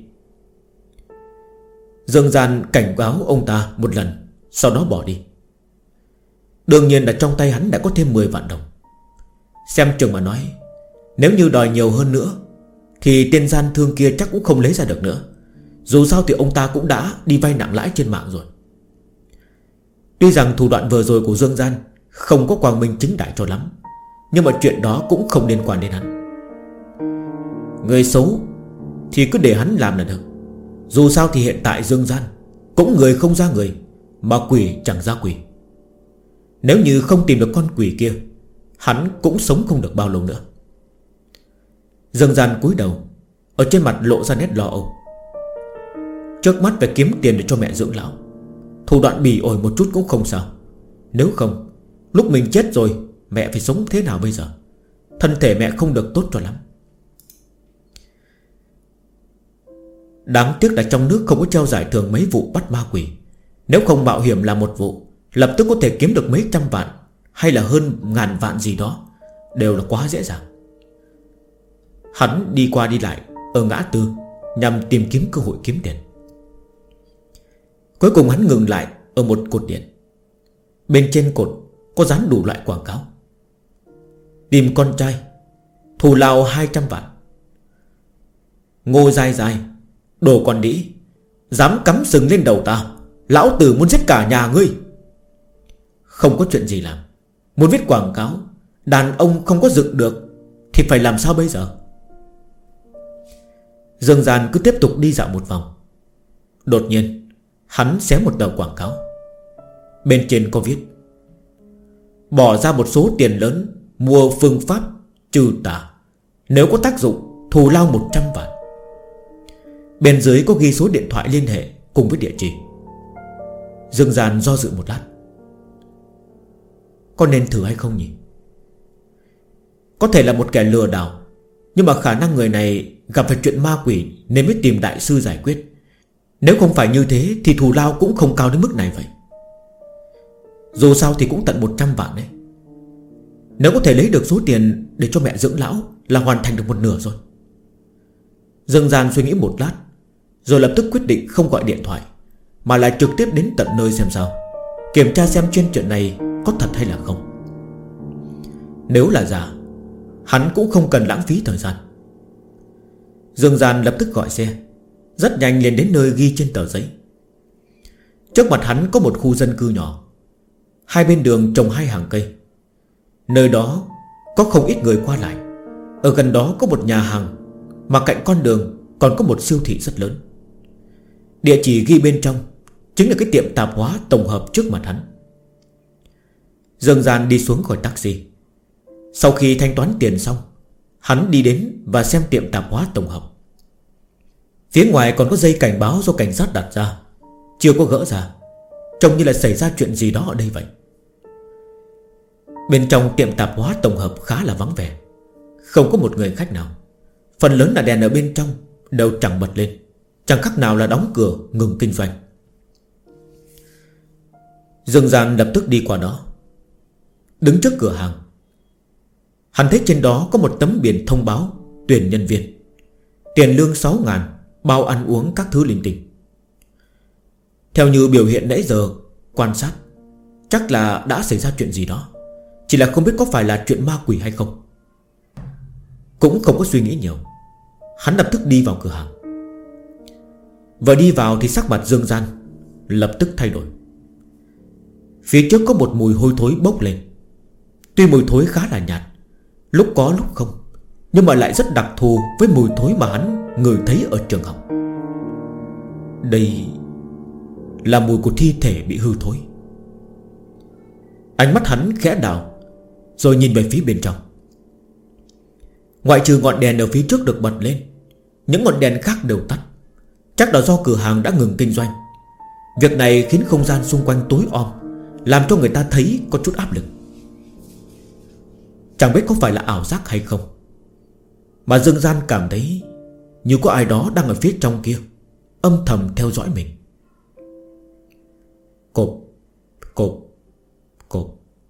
Dương Gian cảnh cáo ông ta một lần, sau đó bỏ đi. Đương nhiên là trong tay hắn đã có thêm 10 vạn đồng. Xem chừng mà nói, nếu như đòi nhiều hơn nữa thì tên gian thương kia chắc cũng không lấy ra được nữa. Dù sao thì ông ta cũng đã đi vay nặng lãi trên mạng rồi. Tuy rằng thủ đoạn vừa rồi của Dương Gian không có quang minh chính đại cho lắm, nhưng mà chuyện đó cũng không liên quan đến hắn. Người xấu thì cứ để hắn làm là được. Dù sao thì hiện tại Dương Gian cũng người không ra người, mà quỷ chẳng ra quỷ. Nếu như không tìm được con quỷ kia, hắn cũng sống không được bao lâu nữa. Dương Gian cúi đầu, ở trên mặt lộ ra nét lo âu. Trước mắt phải kiếm tiền để cho mẹ dưỡng lão. Thủ đoạn bỉ ổi một chút cũng không sao. Nếu không, lúc mình chết rồi mẹ phải sống thế nào bây giờ? Thân thể mẹ không được tốt cho lắm. Đáng tiếc là trong nước không có treo giải thưởng mấy vụ bắt ma quỷ. Nếu không mạo hiểm làm một vụ lập tức có thể kiếm được mấy trăm vạn hay là hơn ngàn vạn gì đó đều là quá dễ dàng. Hắn đi qua đi lại ở ngã tư nhằm tìm kiếm cơ hội kiếm tiền. Cuối cùng hắn ngừng lại ở một cột điện. Bên trên cột có dán đủ loại quảng cáo: tìm con trai, thù lao 200 vạn. Ngô dai dai, đồ con đĩ, dám cắm sừng lên đầu ta, lão tử muốn giết cả nhà ngươi. Không có chuyện gì làm, muốn viết quảng cáo, đàn ông không có dựng được thì phải làm sao bây giờ? Dương Gian cứ tiếp tục đi dạo một vòng. Đột nhiên hắn xé một tờ quảng cáo. Bên trên có viết: bỏ ra một số tiền lớn mua phương pháp trừ tà, nếu có tác dụng thù lao 100 vạn. Bên dưới có ghi số điện thoại liên hệ cùng với địa chỉ. Dương Gian do dự một lát, có nên thử hay không nhỉ? Có thể là một kẻ lừa đảo, nhưng mà khả năng người này gặp phải chuyện ma quỷ nên mới tìm đại sư giải quyết. Nếu không phải như thế thì thù lao cũng không cao đến mức này vậy. Dù sao thì cũng tận 100 vạn đấy. Nếu có thể lấy được số tiền để cho mẹ dưỡng lão là hoàn thành được một nửa rồi. Dương Gian suy nghĩ một lát, rồi lập tức quyết định không gọi điện thoại, mà lại trực tiếp đến tận nơi xem sao, kiểm tra xem trên chuyện này có thật hay là không. Nếu là giả, hắn cũng không cần lãng phí thời gian. Dương Gian lập tức gọi xe, rất nhanh liền đến nơi ghi trên tờ giấy. Trước mặt hắn có một khu dân cư nhỏ, hai bên đường trồng hai hàng cây. Nơi đó có không ít người qua lại. Ở gần đó có một nhà hàng, mà cạnh con đường còn có một siêu thị rất lớn. Địa chỉ ghi bên trong chính là cái tiệm tạp hóa tổng hợp trước mặt hắn. Dương Gian đi xuống khỏi taxi. Sau khi thanh toán tiền xong, hắn đi đến và xem tiệm tạp hóa tổng hợp. Phía ngoài còn có dây cảnh báo do cảnh sát đặt ra, chưa có gỡ ra, trông như là xảy ra chuyện gì đó ở đây vậy. Bên trong tiệm tạp hóa tổng hợp khá là vắng vẻ, không có một người khách nào. Phần lớn là đèn ở bên trong đều chẳng bật lên, chẳng khác nào là đóng cửa ngừng kinh doanh. Dương Gian lập tức đi qua đó, đứng trước cửa hàng. Hắn thấy trên đó có một tấm biển thông báo tuyển nhân viên, tiền lương 6.000, bao ăn uống các thứ linh tinh. Theo như biểu hiện nãy giờ quan sát, chắc là đã xảy ra chuyện gì đó, chỉ là không biết có phải là chuyện ma quỷ hay không. Cũng không có suy nghĩ nhiều, hắn lập tức đi vào cửa hàng. Vừa đi vào thì sắc mặt Dương Gian lập tức thay đổi. Phía trước có một mùi hôi thối bốc lên. Tuy mùi thối khá là nhạt, lúc có lúc không, nhưng mà lại rất đặc thù với mùi thối mà hắn ngửi thấy ở trường học. Đây là mùi của thi thể bị hư thối. Ánh mắt hắn khẽ đảo, rồi nhìn về phía bên trong. Ngoại trừ ngọn đèn ở phía trước được bật lên, những ngọn đèn khác đều tắt. Chắc là do cửa hàng đã ngừng kinh doanh. Việc này khiến không gian xung quanh tối om, làm cho người ta thấy có chút áp lực. Chẳng biết có phải là ảo giác hay không, mà Dương Gian cảm thấy như có ai đó đang ở phía trong kia âm thầm theo dõi mình. Cộp, cộp, cộp.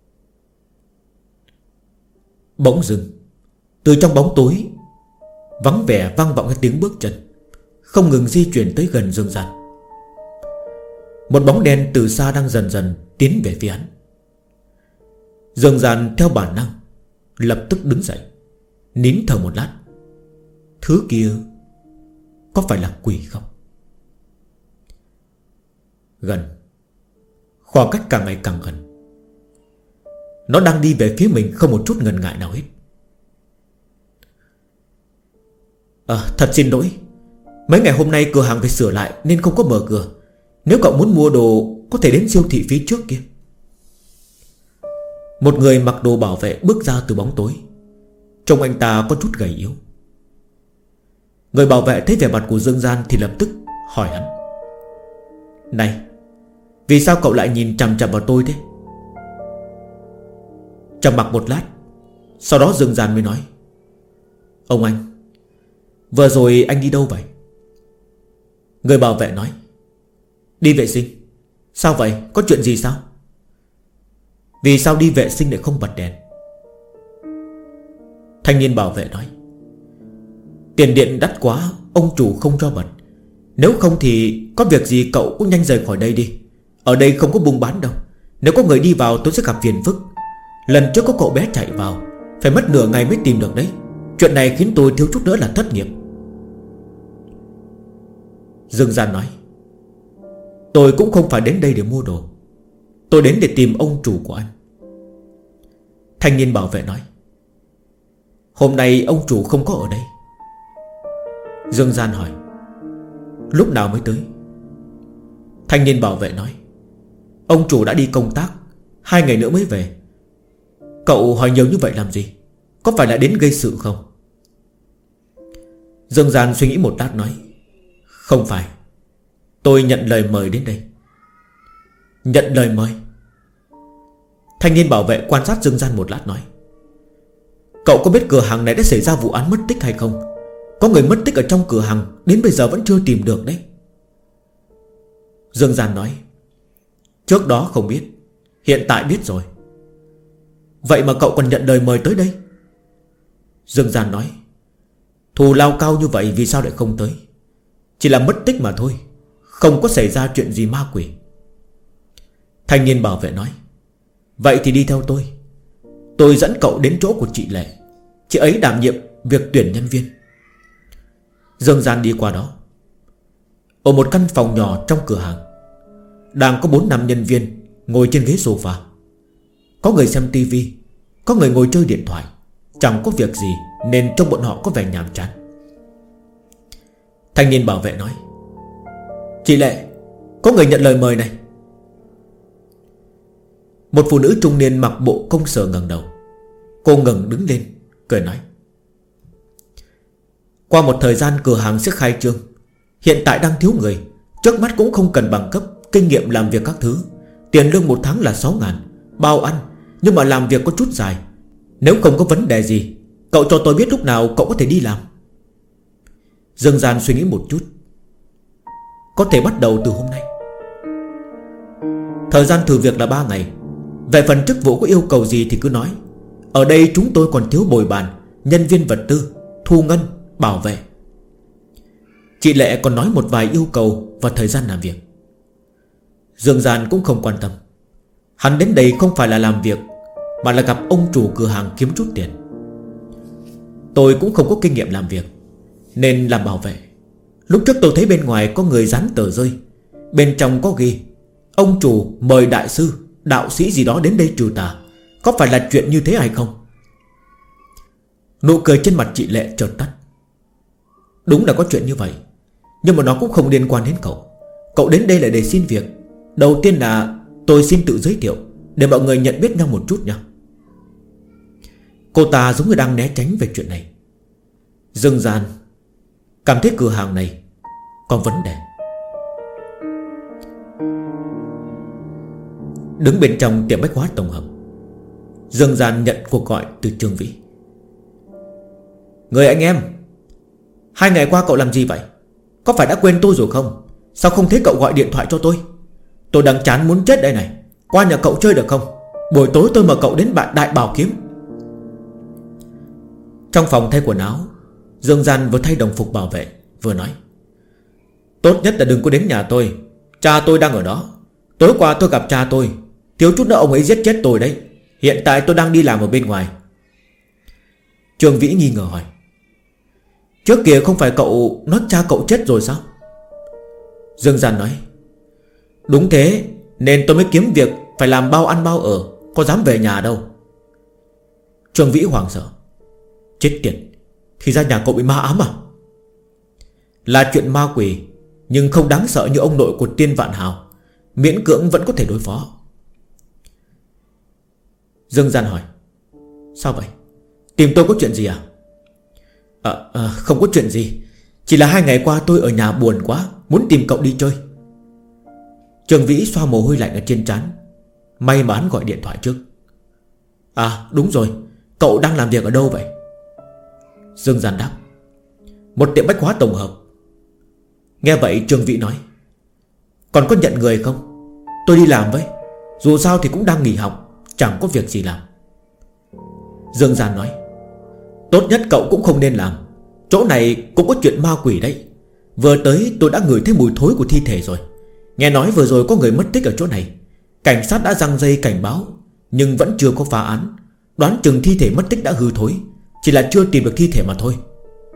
Bỗng dưng từ trong bóng tối vắng vẻ vang vọng cái tiếng bước chân không ngừng di chuyển tới gần Dương Gian. Một bóng đen từ xa đang dần dần tiến về phía hắn. Dương Gian theo bản năng lập tức đứng dậy, nín thở một lát. Thứ kia có phải là quỷ không? Gần, khoảng cách càng ngày càng gần. Nó đang đi về phía mình không một chút ngần ngại nào hết. Thật xin lỗi, mấy ngày hôm nay cửa hàng phải sửa lại nên không có mở cửa. Nếu cậu muốn mua đồ có thể đến siêu thị phía trước kia. Một người mặc đồ bảo vệ bước ra từ bóng tối. Trông anh ta có chút gầy yếu. Người bảo vệ thấy vẻ mặt của Dương Gian thì lập tức hỏi hắn: Này, vì sao cậu lại nhìn chằm chằm vào tôi thế? Trầm mặc một lát, sau đó Dương Gian mới nói: Ông anh, vừa rồi anh đi đâu vậy? Người bảo vệ nói: Đi vệ sinh. Sao vậy, có chuyện gì sao? Vì sao đi vệ sinh lại không bật đèn? Thanh niên bảo vệ nói: Tiền điện đắt quá, ông chủ không cho bật. Nếu không thì có việc gì cậu cũng nhanh rời khỏi đây đi. Ở đây không có buôn bán đâu. Nếu có người đi vào tôi sẽ gặp phiền phức. Lần trước có cậu bé chạy vào, phải mất nửa ngày mới tìm được đấy. Chuyện này khiến tôi thiếu chút nữa là thất nghiệp. Dương Gian nói: Tôi cũng không phải đến đây để mua đồ. Tôi đến để tìm ông chủ của anh. Thanh niên bảo vệ nói: Hôm nay ông chủ không có ở đây. Dương Gian hỏi: Lúc nào mới tới? Thanh niên bảo vệ nói: Ông chủ đã đi công tác, 2 ngày nữa mới về. Cậu hỏi nhiều như vậy làm gì? Có phải là đến gây sự không? Dương Gian suy nghĩ một lát nói: Không phải. Tôi nhận lời mời đến đây. Nhận lời mời? Thanh niên bảo vệ quan sát Dương Gian một lát nói: Cậu có biết cửa hàng này đã xảy ra vụ án mất tích hay không? Có người mất tích ở trong cửa hàng, đến bây giờ vẫn chưa tìm được đấy. Dương Gian nói: Trước đó không biết, hiện tại biết rồi. Vậy mà cậu còn nhận lời mời tới đây? Dương Gian nói: Thù lao cao như vậy vì sao lại không tới? Chỉ là mất tích mà thôi, không có xảy ra chuyện gì ma quỷ. Thanh niên bảo vệ nói: Vậy thì đi theo tôi. Tôi dẫn cậu đến chỗ của chị Lệ. Chị ấy đảm nhiệm việc tuyển nhân viên. Dương Gian đi qua đó. Ở một căn phòng nhỏ trong cửa hàng, đang có 4-5 nhân viên ngồi trên ghế sofa. Có người xem tivi, có người ngồi chơi điện thoại. Chẳng có việc gì nên trong bọn họ có vẻ nhàm chán. Thanh niên bảo vệ nói: Chị Lệ, có người nhận lời mời này. Một phụ nữ trung niên mặc bộ công sở ngẩng đầu. Cô ngẩng đứng lên, cười nói: Qua một thời gian cửa hàng sẽ khai trương. Hiện tại đang thiếu người. Trước mắt cũng không cần bằng cấp, kinh nghiệm làm việc các thứ. Tiền lương một tháng là 6.000, bao ăn. Nhưng mà làm việc có chút dài. Nếu không có vấn đề gì, cậu cho tôi biết lúc nào cậu có thể đi làm. Dương Gian suy nghĩ một chút: Có thể bắt đầu từ hôm nay. Thời gian thử việc là 3 ngày. Về phần chức vụ có yêu cầu gì thì cứ nói. Ở đây chúng tôi còn thiếu bồi bàn, nhân viên vật tư, thu ngân, bảo vệ. Chị Lệ còn nói một vài yêu cầu và thời gian làm việc. Dương Gian cũng không quan tâm. Hắn đến đây không phải là làm việc, mà là gặp ông chủ cửa hàng kiếm chút tiền. Tôi cũng không có kinh nghiệm làm việc, nên làm bảo vệ. Lúc trước tôi thấy bên ngoài có người dán tờ rơi, bên trong có ghi: Ông chủ mời đại sư, đạo sĩ gì đó đến đây trừ tà. Có phải là chuyện như thế hay không? Nụ cười trên mặt chị Lệ chợt tắt. Đúng là có chuyện như vậy, nhưng mà nó cũng không liên quan đến cậu. Cậu đến đây là để xin việc. Đầu tiên là tôi xin tự giới thiệu, để mọi người nhận biết nhau một chút nha. Cô ta giống như đang né tránh về chuyện này. Dương Gian cảm thấy cửa hàng này có vấn đề. Đứng bên trong tiệm bách hóa tổng hợp, Dương Gian nhận cuộc gọi từ Trương Vĩ. Người anh em, 2 ngày qua cậu làm gì vậy? Có phải đã quên tôi rồi không? Sao không thấy cậu gọi điện thoại cho tôi? Tôi đang chán muốn chết đây này. Qua nhà cậu chơi được không? Buổi tối tôi mời cậu đến Đại Bảo Kiếm. Trong phòng thay quần áo, Dương Gian vừa thay đồng phục bảo vệ vừa nói: Tốt nhất là đừng có đến nhà tôi. Cha tôi đang ở đó. Tối qua tôi gặp cha tôi, thiếu chút nữa ông ấy giết chết tôi đấy. Hiện tại tôi đang đi làm ở bên ngoài. Trương Vĩ nghi ngờ hỏi: Trước kia không phải cậu nói cha cậu chết rồi sao? Dương Gian nói: Đúng thế, nên tôi mới kiếm việc phải làm bao ăn bao ở, có dám về nhà đâu. Trương Vĩ hoảng sợ: Chết tiệt, thì ra nhà cậu bị ma ám à? Là chuyện ma quỷ, nhưng không đáng sợ như ông nội của Tiên Vạn Hào. Miễn cưỡng vẫn có thể đối phó. Dương Gian hỏi: Sao vậy? Tìm tôi có chuyện gì à? Không có chuyện gì. Chỉ là 2 ngày qua tôi ở nhà buồn quá, muốn tìm cậu đi chơi. Trương Vĩ xoa mồ hôi lạnh ở trên trán. May mắn gọi điện thoại trước. À đúng rồi, cậu đang làm việc ở đâu vậy? Dương Gian đáp: Một tiệm bách hóa tổng hợp. Nghe vậy Trương Vĩ nói: Còn có nhận người không? Tôi đi làm với. Dù sao thì cũng đang nghỉ học, chẳng có việc gì làm. Dương Gian nói: Tốt nhất cậu cũng không nên làm. Chỗ này cũng có chuyện ma quỷ đấy. Vừa tới tôi đã ngửi thấy mùi thối của thi thể rồi. Nghe nói vừa rồi có người mất tích ở chỗ này. Cảnh sát đã giăng dây cảnh báo, nhưng vẫn chưa có phá án. Đoán chừng thi thể mất tích đã hư thối, chỉ là chưa tìm được thi thể mà thôi.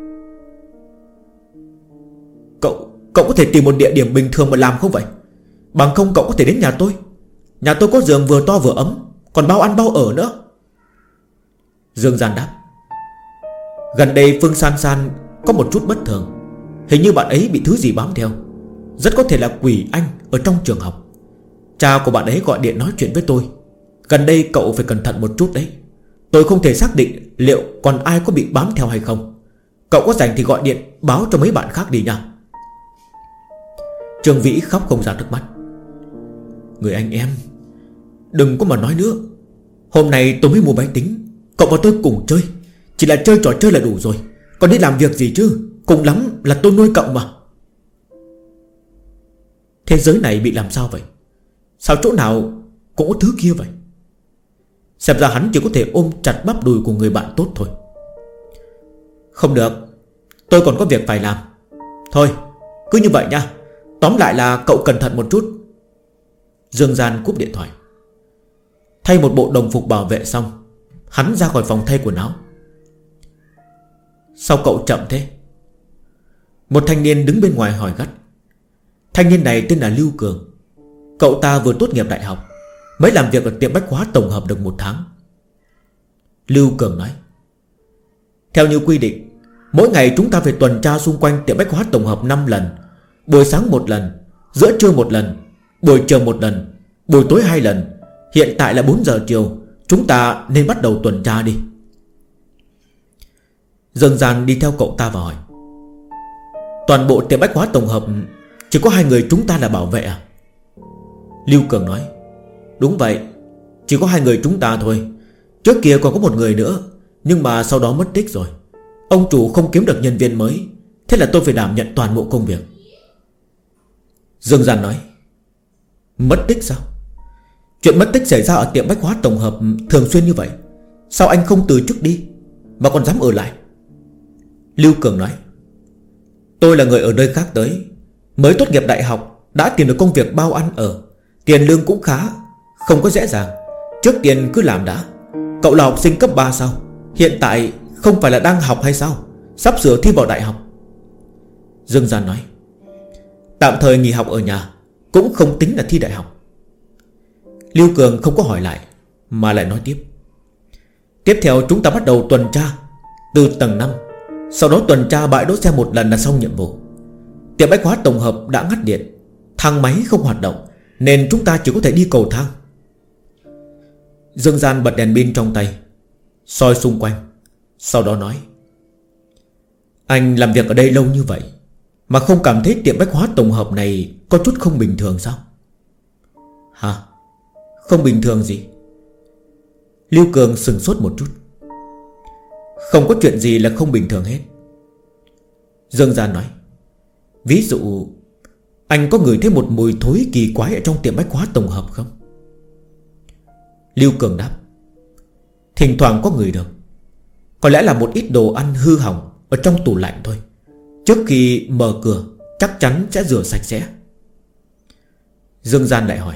Cậu có thể tìm một địa điểm bình thường mà làm không vậy? Bằng không cậu có thể đến nhà tôi. Nhà tôi có giường vừa to vừa ấm, còn bao ăn bao ở nữa. Dương Gian đáp: Gần đây Phương San San có một chút bất thường. Hình như bạn ấy bị thứ gì bám theo. Rất có thể là quỷ anh ở trong trường học. Cha của bạn ấy gọi điện nói chuyện với tôi. Gần đây cậu phải cẩn thận một chút đấy. Tôi không thể xác định liệu còn ai có bị bám theo hay không. Cậu có rảnh thì gọi điện báo cho mấy bạn khác đi nha. Trương Vĩ khóc không ra nước mắt. Người anh em, đừng có mà nói nữa. Hôm nay tôi mới mua máy tính, cậu và tôi cùng chơi. Chỉ là chơi trò chơi là đủ rồi, còn đi làm việc gì chứ. Cùng lắm là tôi nuôi cậu mà. Thế giới này bị làm sao vậy? Sao chỗ nào cũng có thứ kia vậy? Xem ra hắn chỉ có thể ôm chặt bắp đùi của người bạn tốt thôi. Không được, tôi còn có việc phải làm. Thôi cứ như vậy nha. Tóm lại là cậu cẩn thận một chút. Dương Gian cúp điện thoại. Thay một bộ đồng phục bảo vệ xong, hắn ra khỏi phòng thay quần áo. Sao cậu chậm thế? Một thanh niên đứng bên ngoài hỏi gắt. Thanh niên này tên là Lưu Cường. Cậu ta vừa tốt nghiệp đại học, mới làm việc ở tiệm bách hóa tổng hợp được 1 tháng. Lưu Cường nói: Theo như quy định, mỗi ngày chúng ta phải tuần tra xung quanh tiệm bách hóa tổng hợp 5 lần. Buổi sáng 1 lần, giữa trưa 1 lần, buổi chiều 1 lần, buổi tối 2 lần. Hiện tại là 4 giờ chiều, chúng ta nên bắt đầu tuần tra đi. Dương Gian đi theo cậu ta và hỏi: Toàn bộ tiệm bách hóa tổng hợp chỉ có 2 người chúng ta là bảo vệ à? Lưu Cường nói: Đúng vậy, chỉ có 2 người chúng ta thôi. Trước kia còn có 1 người nữa, nhưng mà sau đó mất tích rồi. Ông chủ không kiếm được nhân viên mới, thế là tôi phải đảm nhận toàn bộ công việc. Dương Gian nói: Mất tích sao? Chuyện mất tích xảy ra ở tiệm bách hóa tổng hợp thường xuyên như vậy. Sao anh không từ chức đi mà còn dám ở lại? Lưu Cường nói: Tôi là người ở nơi khác tới, mới tốt nghiệp đại học, đã tìm được công việc bao ăn ở. Tiền lương cũng khá, không có dễ dàng. Trước tiên cứ làm đã. Cậu là học sinh cấp 3 sao? Hiện tại không phải là đang học hay sao? Sắp sửa thi vào đại học. Dương Gian nói: Tạm thời nghỉ học ở nhà, cũng không tính là thi đại học. Lưu Cường không có hỏi lại, mà lại nói tiếp: Tiếp theo chúng ta bắt đầu tuần tra từ tầng 5. Sau đó tuần tra bãi đỗ xe 1 lần là xong nhiệm vụ. Tiệm bách hóa tổng hợp đã ngắt điện, thang máy không hoạt động, nên chúng ta chỉ có thể đi cầu thang. Dương Gian bật đèn pin trong tay, soi xung quanh, sau đó nói: Anh làm việc ở đây lâu như vậy mà không cảm thấy tiệm bách hóa tổng hợp này có chút không bình thường sao? Hả? Không bình thường gì? Lưu Cường sững sốt một chút. Không có chuyện gì là không bình thường hết. Dương Gian nói: Ví dụ anh có ngửi thấy một mùi thối kỳ quái ở trong tiệm bách hóa tổng hợp không? Lưu Cường đáp: Thỉnh thoảng có ngửi được. Có lẽ là một ít đồ ăn hư hỏng ở trong tủ lạnh thôi. Trước khi mở cửa chắc chắn sẽ rửa sạch sẽ. Dương Gian lại hỏi: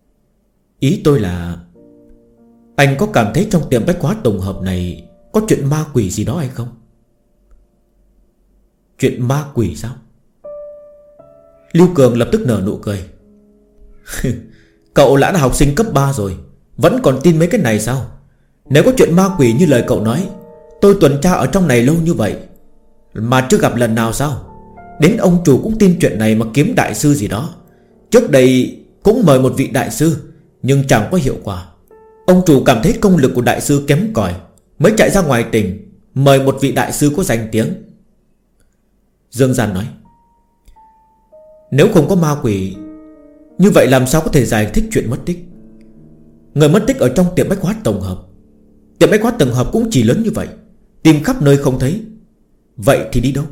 Ý tôi là anh có cảm thấy trong tiệm bách hóa tổng hợp này có chuyện ma quỷ gì đó hay không? Chuyện ma quỷ sao? Lưu Cường lập tức nở nụ cười. Cậu đã là học sinh cấp 3 rồi, vẫn còn tin mấy cái này sao? Nếu có chuyện ma quỷ như lời cậu nói, tôi tuần tra ở trong này lâu như vậy mà chưa gặp lần nào sao? Đến ông chủ cũng tin chuyện này mà kiếm đại sư gì đó. Trước đây cũng mời một vị đại sư, nhưng chẳng có hiệu quả. Ông chủ cảm thấy công lực của đại sư kém cỏi, mới chạy ra ngoài tỉnh mời một vị đại sư có danh tiếng. Dương Gian nói: Nếu không có ma quỷ, như vậy làm sao có thể giải thích chuyện mất tích? Người mất tích ở trong tiệm bách hóa tổng hợp. Tiệm bách hóa tổng hợp cũng chỉ lớn như vậy, tìm khắp nơi không thấy. Vậy thì đi đâu?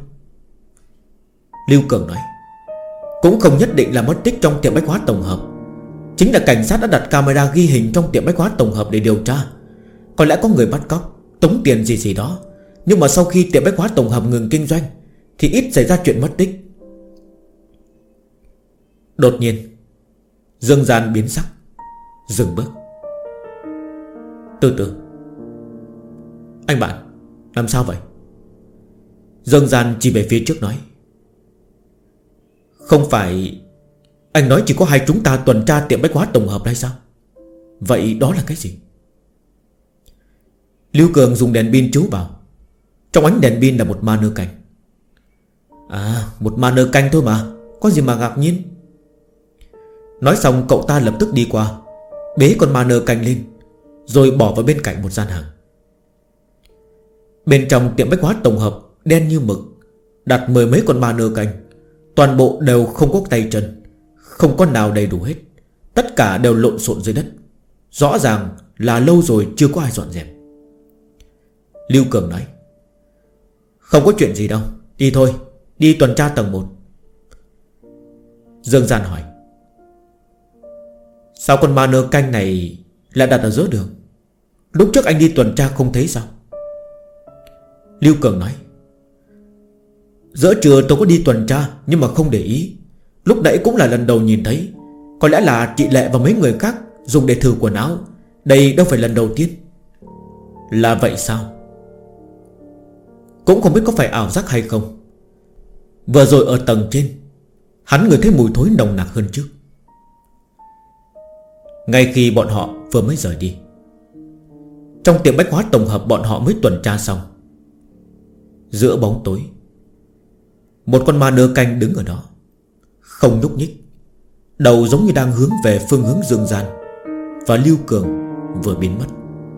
Lưu Cường nói: Cũng không nhất định là mất tích trong tiệm bách hóa tổng hợp. chính là cảnh sát đã đặt camera ghi hình trong tiệm bách hóa tổng hợp để điều tra. Có lẽ có người bắt cóc, tống tiền gì gì đó. Nhưng mà sau khi tiệm bách hóa tổng hợp ngừng kinh doanh thì ít xảy ra chuyện mất tích. Đột nhiên Dương Gian biến sắc, dừng bước. Từ từ, anh bạn, làm sao vậy? Dương Gian chỉ về phía trước nói. Không phải anh nói chỉ có hai chúng ta tuần tra tiệm bách hóa tổng hợp hay sao? Vậy đó là cái gì? Lưu Cường dùng đèn pin chiếu vào. Trong ánh đèn pin là một ma nơ canh. À, một ma nơ canh thôi mà, có gì mà ngạc nhiên. Nói xong cậu ta lập tức đi qua, bế con ma nơ canh lên, rồi bỏ vào bên cạnh một gian hàng. Bên trong tiệm bách hóa tổng hợp đen như mực, đặt mười mấy con ma nơ canh. Toàn bộ đều không có tay chân, không có nào đầy đủ hết. Tất cả đều lộn xộn dưới đất. Rõ ràng là lâu rồi chưa có ai dọn dẹp. Lưu Cường nói. Không có chuyện gì đâu, đi thôi, đi tuần tra tầng 1. Dương Gian hỏi. Sao con ma nơ canh này lại đặt ở giữa đường? Lúc trước anh đi tuần tra không thấy sao? Lưu Cường nói. Giữa trưa tôi có đi tuần tra, nhưng mà không để ý. Lúc nãy cũng là lần đầu nhìn thấy. Có lẽ là chị Lệ và mấy người khác dùng để thử quần áo. Đây đâu phải lần đầu tiên. Là vậy sao? Cũng không biết có phải ảo giác hay không. Vừa rồi ở tầng trên, hắn ngửi thấy mùi thối nồng nặc hơn trước. Ngay khi bọn họ vừa mới rời đi, trong tiệm bách hóa tổng hợp bọn họ mới tuần tra xong. Giữa bóng tối, một con ma nơ canh đứng ở đó, không nhúc nhích, đầu giống như đang hướng về phương hướng Dương Gian và Lưu Cường vừa biến mất.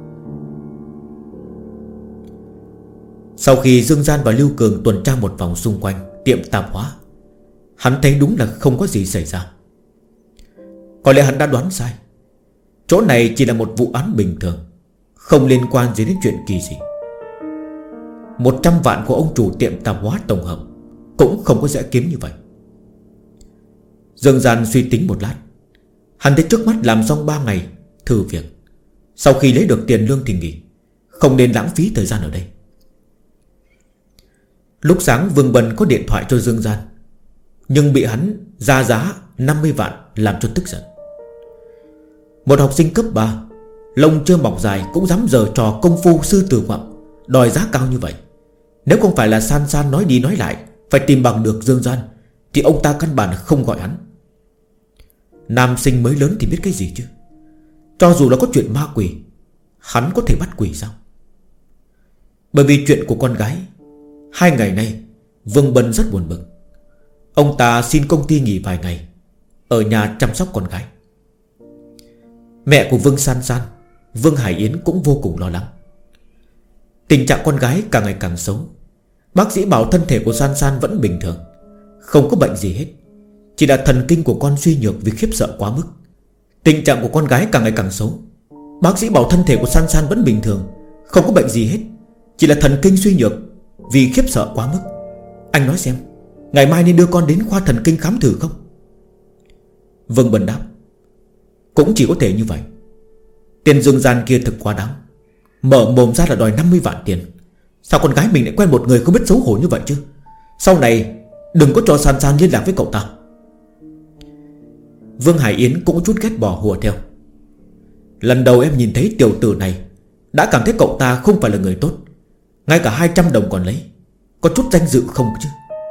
Sau khi Dương Gian và Lưu Cường tuần tra một vòng xung quanh tiệm tạp hóa, hắn thấy đúng là không có gì xảy ra. Có lẽ hắn đã đoán sai. Chỗ này chỉ là một vụ án bình thường, không liên quan gì đến chuyện kỳ dị. 100 vạn của ông chủ tiệm tạp hóa tổng hợp cũng không có dễ kiếm như vậy. Dương Gian suy tính một lát. Hắn thấy trước mắt làm xong 3 ngày thử việc, sau khi lấy được tiền lương thì nghỉ, không nên lãng phí thời gian ở đây. Lúc sáng Vương Bân có điện thoại cho Dương Gian, nhưng bị hắn ra giá 50 vạn làm cho tức giận. Một học sinh cấp 3, lông chưa mọc dài cũng dám giở trò công phu sư tử ngoạm, đòi giá cao như vậy. Nếu không phải là San San nói đi nói lại phải tìm bằng được Dương Gian, thì ông ta căn bản không gọi hắn. Nam sinh mới lớn thì biết cái gì chứ. Cho dù là có chuyện ma quỷ, hắn có thể bắt quỷ sao? Bởi vì chuyện của con gái, 2 ngày nay Vương Bân rất buồn bực. Ông ta xin công ty nghỉ vài ngày, ở nhà chăm sóc con gái. Mẹ của Vương San San, Vương Hải Yến cũng vô cùng lo lắng. Tình trạng con gái càng ngày càng xấu. Bác sĩ bảo thân thể của San San vẫn bình thường, không có bệnh gì hết, chỉ là thần kinh của con suy nhược vì khiếp sợ quá mức. Tình trạng của con gái càng ngày càng xấu. Bác sĩ bảo thân thể của San San vẫn bình thường, không có bệnh gì hết, chỉ là thần kinh suy nhược vì khiếp sợ quá mức. Anh nói xem, ngày mai nên đưa con đến khoa thần kinh khám thử không? Vương Bân đáp. Cũng chỉ có thể như vậy. Tiền Dương Gian kia thực quá đáng, mở mồm ra là đòi 50 vạn tiền. Sao con gái mình lại quen một người không biết xấu hổ như vậy chứ? Sau này đừng có cho San San liên lạc với cậu ta. Vương Hải Yến cũng chút ghét bỏ hùa theo. Lần đầu em nhìn thấy tiểu tử này đã cảm thấy cậu ta không phải là người tốt. Ngay cả 200 đồng còn lấy, có chút danh dự không chứ?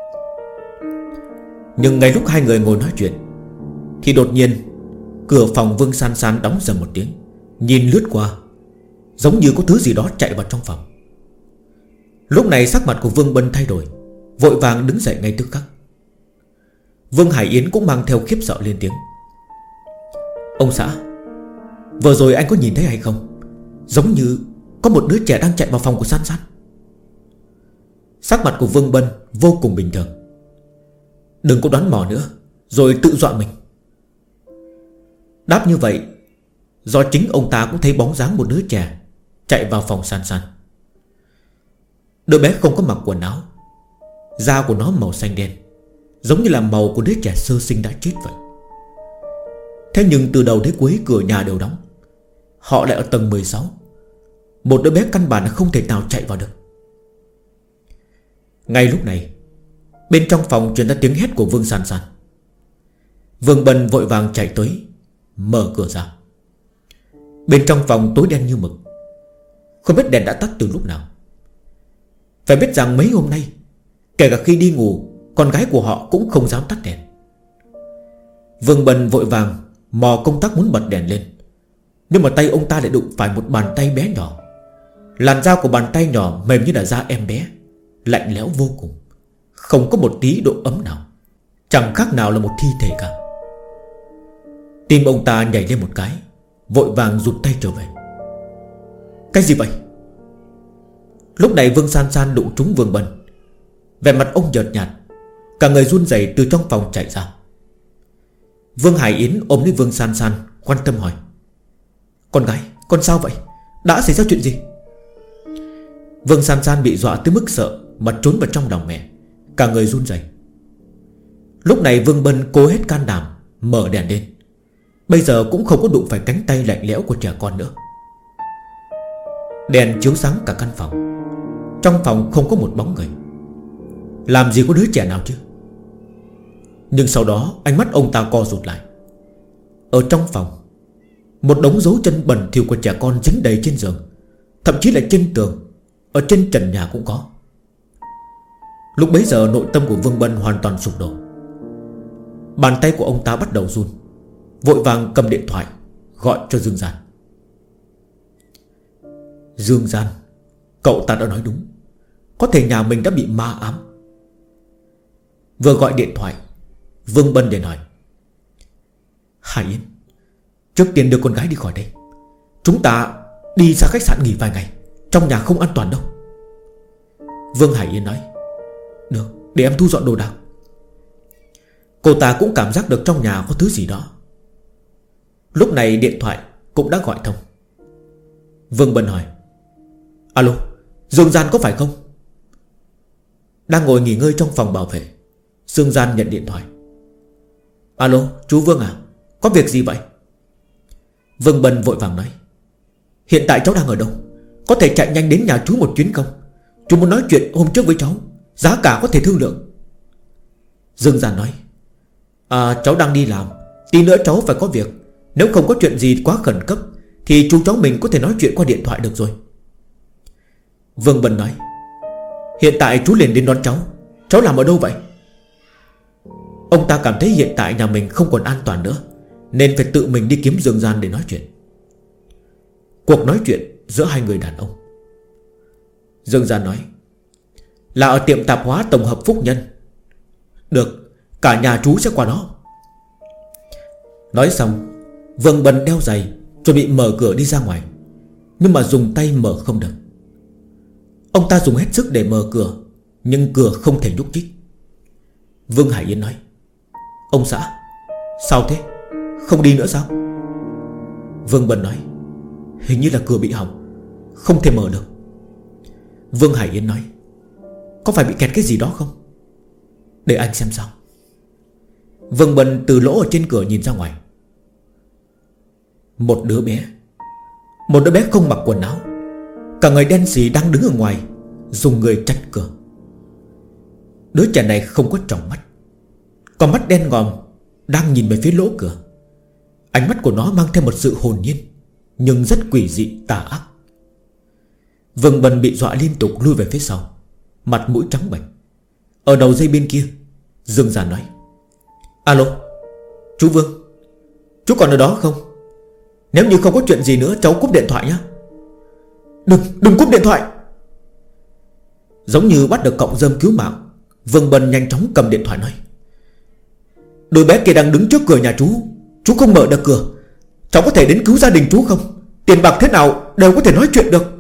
Nhưng ngay lúc hai người ngồi nói chuyện thì đột nhiên cửa phòng Vương San San đóng dần một tiếng. Nhìn lướt qua, giống như có thứ gì đó chạy vào trong phòng. Lúc này sắc mặt của Vương Bân thay đổi, vội vàng đứng dậy ngay tức khắc. Vương Hải Yến cũng mang theo khiếp sợ lên tiếng. Ông xã, vừa rồi anh có nhìn thấy hay không? Giống như có một đứa trẻ đang chạy vào phòng của San San. Sắc mặt của Vương Bân vô cùng bình thường. Đừng có đoán mò nữa, rồi tự dọa mình. Đáp như vậy, do chính ông ta cũng thấy bóng dáng một đứa trẻ chạy vào phòng San San. Đứa bé không có mặc quần áo, da của nó màu xanh đen, giống như là màu của đứa trẻ sơ sinh đã chết vậy. Thế nhưng từ đầu đến cuối cửa nhà đều đóng. Họ lại ở tầng 16. Một đứa bé căn bản là không thể nào chạy vào được. Ngay lúc này, bên trong phòng truyền ra tiếng hét của Vương San San. Vương Bân vội vàng chạy tới, mở cửa ra. Bên trong phòng tối đen như mực, không biết đèn đã tắt từ lúc nào. Phải biết rằng mấy hôm nay, kể cả khi đi ngủ, con gái của họ cũng không dám tắt đèn. Vương Bân vội vàng mò công tắc muốn bật đèn lên, nhưng mà tay ông ta lại đụng phải một bàn tay bé nhỏ. Làn da của bàn tay nhỏ mềm như là da em bé, lạnh lẽo vô cùng, không có một tí độ ấm nào, chẳng khác nào là một thi thể cả. Tim ông ta nhảy lên một cái, vội vàng rụt tay trở về. Cái gì vậy? Lúc này Vương San San đụng trúng Vương Bân. Vẻ mặt ông nhợt nhạt, cả người run rẩy từ trong phòng chạy ra. Vương Hải Yến ôm lấy Vương San San, quan tâm hỏi: Con gái, con sao vậy? Đã xảy ra chuyện gì? Vương San San bị dọa tới mức sợ mà trốn vào trong lòng mẹ, cả người run rẩy. Lúc này Vương Bân cố hết can đảm mở đèn lên. Bây giờ cũng không có đụng phải cánh tay lạnh lẽo của trẻ con nữa. Đèn chiếu sáng cả căn phòng. Trong phòng không có một bóng người. Làm gì có đứa trẻ nào chứ? Nhưng sau đó ánh mắt ông ta co rụt lại. Ở trong phòng, một đống dấu chân bẩn thỉu của trẻ con dính đầy trên giường, thậm chí là trên tường, ở trên trần nhà cũng có. Lúc bấy giờ nội tâm của Vương Bân hoàn toàn sụp đổ. Bàn tay của ông ta bắt đầu run, vội vàng cầm điện thoại gọi cho Dương Gian. Dương Gian, cậu ta đã nói đúng, có thể nhà mình đã bị ma ám. Vừa gọi điện thoại, Vương Bân liền hỏi: Hải Yến, trước tiên đưa con gái đi khỏi đây. Chúng ta đi ra khách sạn nghỉ vài ngày, trong nhà không an toàn đâu. Vương Hải Yến nói: Được, để em thu dọn đồ đạc. Cô ta cũng cảm giác được trong nhà có thứ gì đó. Lúc này điện thoại cũng đã gọi thông. Vương Bân hỏi: Alo, Dương Gian có phải không? Đang ngồi nghỉ ngơi trong phòng bảo vệ, Dương Gian nhận điện thoại. Alo, chú Vương à, có việc gì vậy? Vương Bân vội vàng nói: Hiện tại cháu đang ở đâu? Có thể chạy nhanh đến nhà chú một chuyến không? Chú muốn nói chuyện hôm trước với cháu, giá cả có thể thương lượng. Dương Gian nói: cháu đang đi làm, tí nữa cháu phải có việc. Nếu không có chuyện gì quá khẩn cấp thì chú cháu mình có thể nói chuyện qua điện thoại được rồi. Vương Bân nói: Hiện tại chú liền đến đón cháu. Cháu làm ở đâu vậy? Ông ta cảm thấy hiện tại nhà mình không còn an toàn nữa, nên phải tự mình đi kiếm Dương Gian để nói chuyện. Cuộc nói chuyện giữa hai người đàn ông. Dương Gian nói: Là ở tiệm tạp hóa tổng hợp Phúc Nhân. Được, cả nhà chú sẽ qua đó. Nói xong, Vương Bân đeo giày chuẩn bị mở cửa đi ra ngoài, nhưng mà dùng tay mở không được. Ông ta dùng hết sức để mở cửa, nhưng cửa không thể nhúc nhích. Vương Hải Yến nói: Ông xã, sao thế? Không đi nữa sao? Vương Bân nói: Hình như là cửa bị hỏng, không thể mở được. Vương Hải Yến nói: Có phải bị kẹt cái gì đó không? Để anh xem sao. Vương Bân từ lỗ ở trên cửa nhìn ra ngoài. Một đứa bé không mặc quần áo, cả người đen xì đang đứng ở ngoài, dùng người chặn cửa. Đứa trẻ này không có tròng mắt, con mắt đen ngòm đang nhìn về phía lỗ cửa. Ánh mắt của nó mang theo một sự hồn nhiên, nhưng rất quỷ dị tà ác. Vương Bân bị dọa liên tục lui về phía sau, mặt mũi trắng bệch. Ở đầu dây bên kia, Dương Gian nói: Alo, chú Vương, chú còn ở đó không? Nếu như không có chuyện gì nữa, cháu cúp điện thoại nhé. Đừng cúp điện thoại. Giống như bắt được cọng rơm cứu mạng, Vương Bân nhanh chóng cầm điện thoại nói: Đứa bé kia đang đứng trước cửa nhà chú không mở được cửa. Cháu có thể đến cứu gia đình chú không? Tiền bạc thế nào đều có thể nói chuyện được.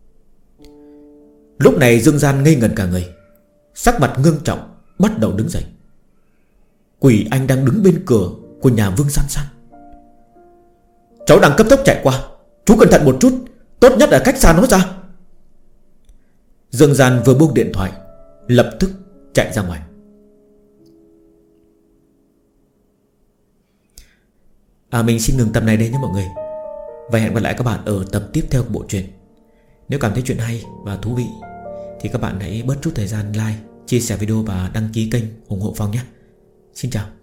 Lúc này Dương Gian ngây ngẩn cả người, sắc mặt ngưng trọng, bắt đầu đứng dậy. Quỷ anh đang đứng bên cửa của nhà Vương San San. Cháu đang cấp tốc chạy qua, chú cẩn thận một chút, tốt nhất là cách xa nó ra. Dương Gian vừa buông điện thoại, lập tức chạy ra ngoài. Mình xin ngừng tập này đây nhé mọi người. Và hẹn gặp lại các bạn ở tập tiếp theo của bộ truyện. Nếu cảm thấy chuyện hay và thú vị thì các bạn hãy bớt chút thời gian like, chia sẻ video và đăng ký kênh ủng hộ Phong nhé. Xin chào.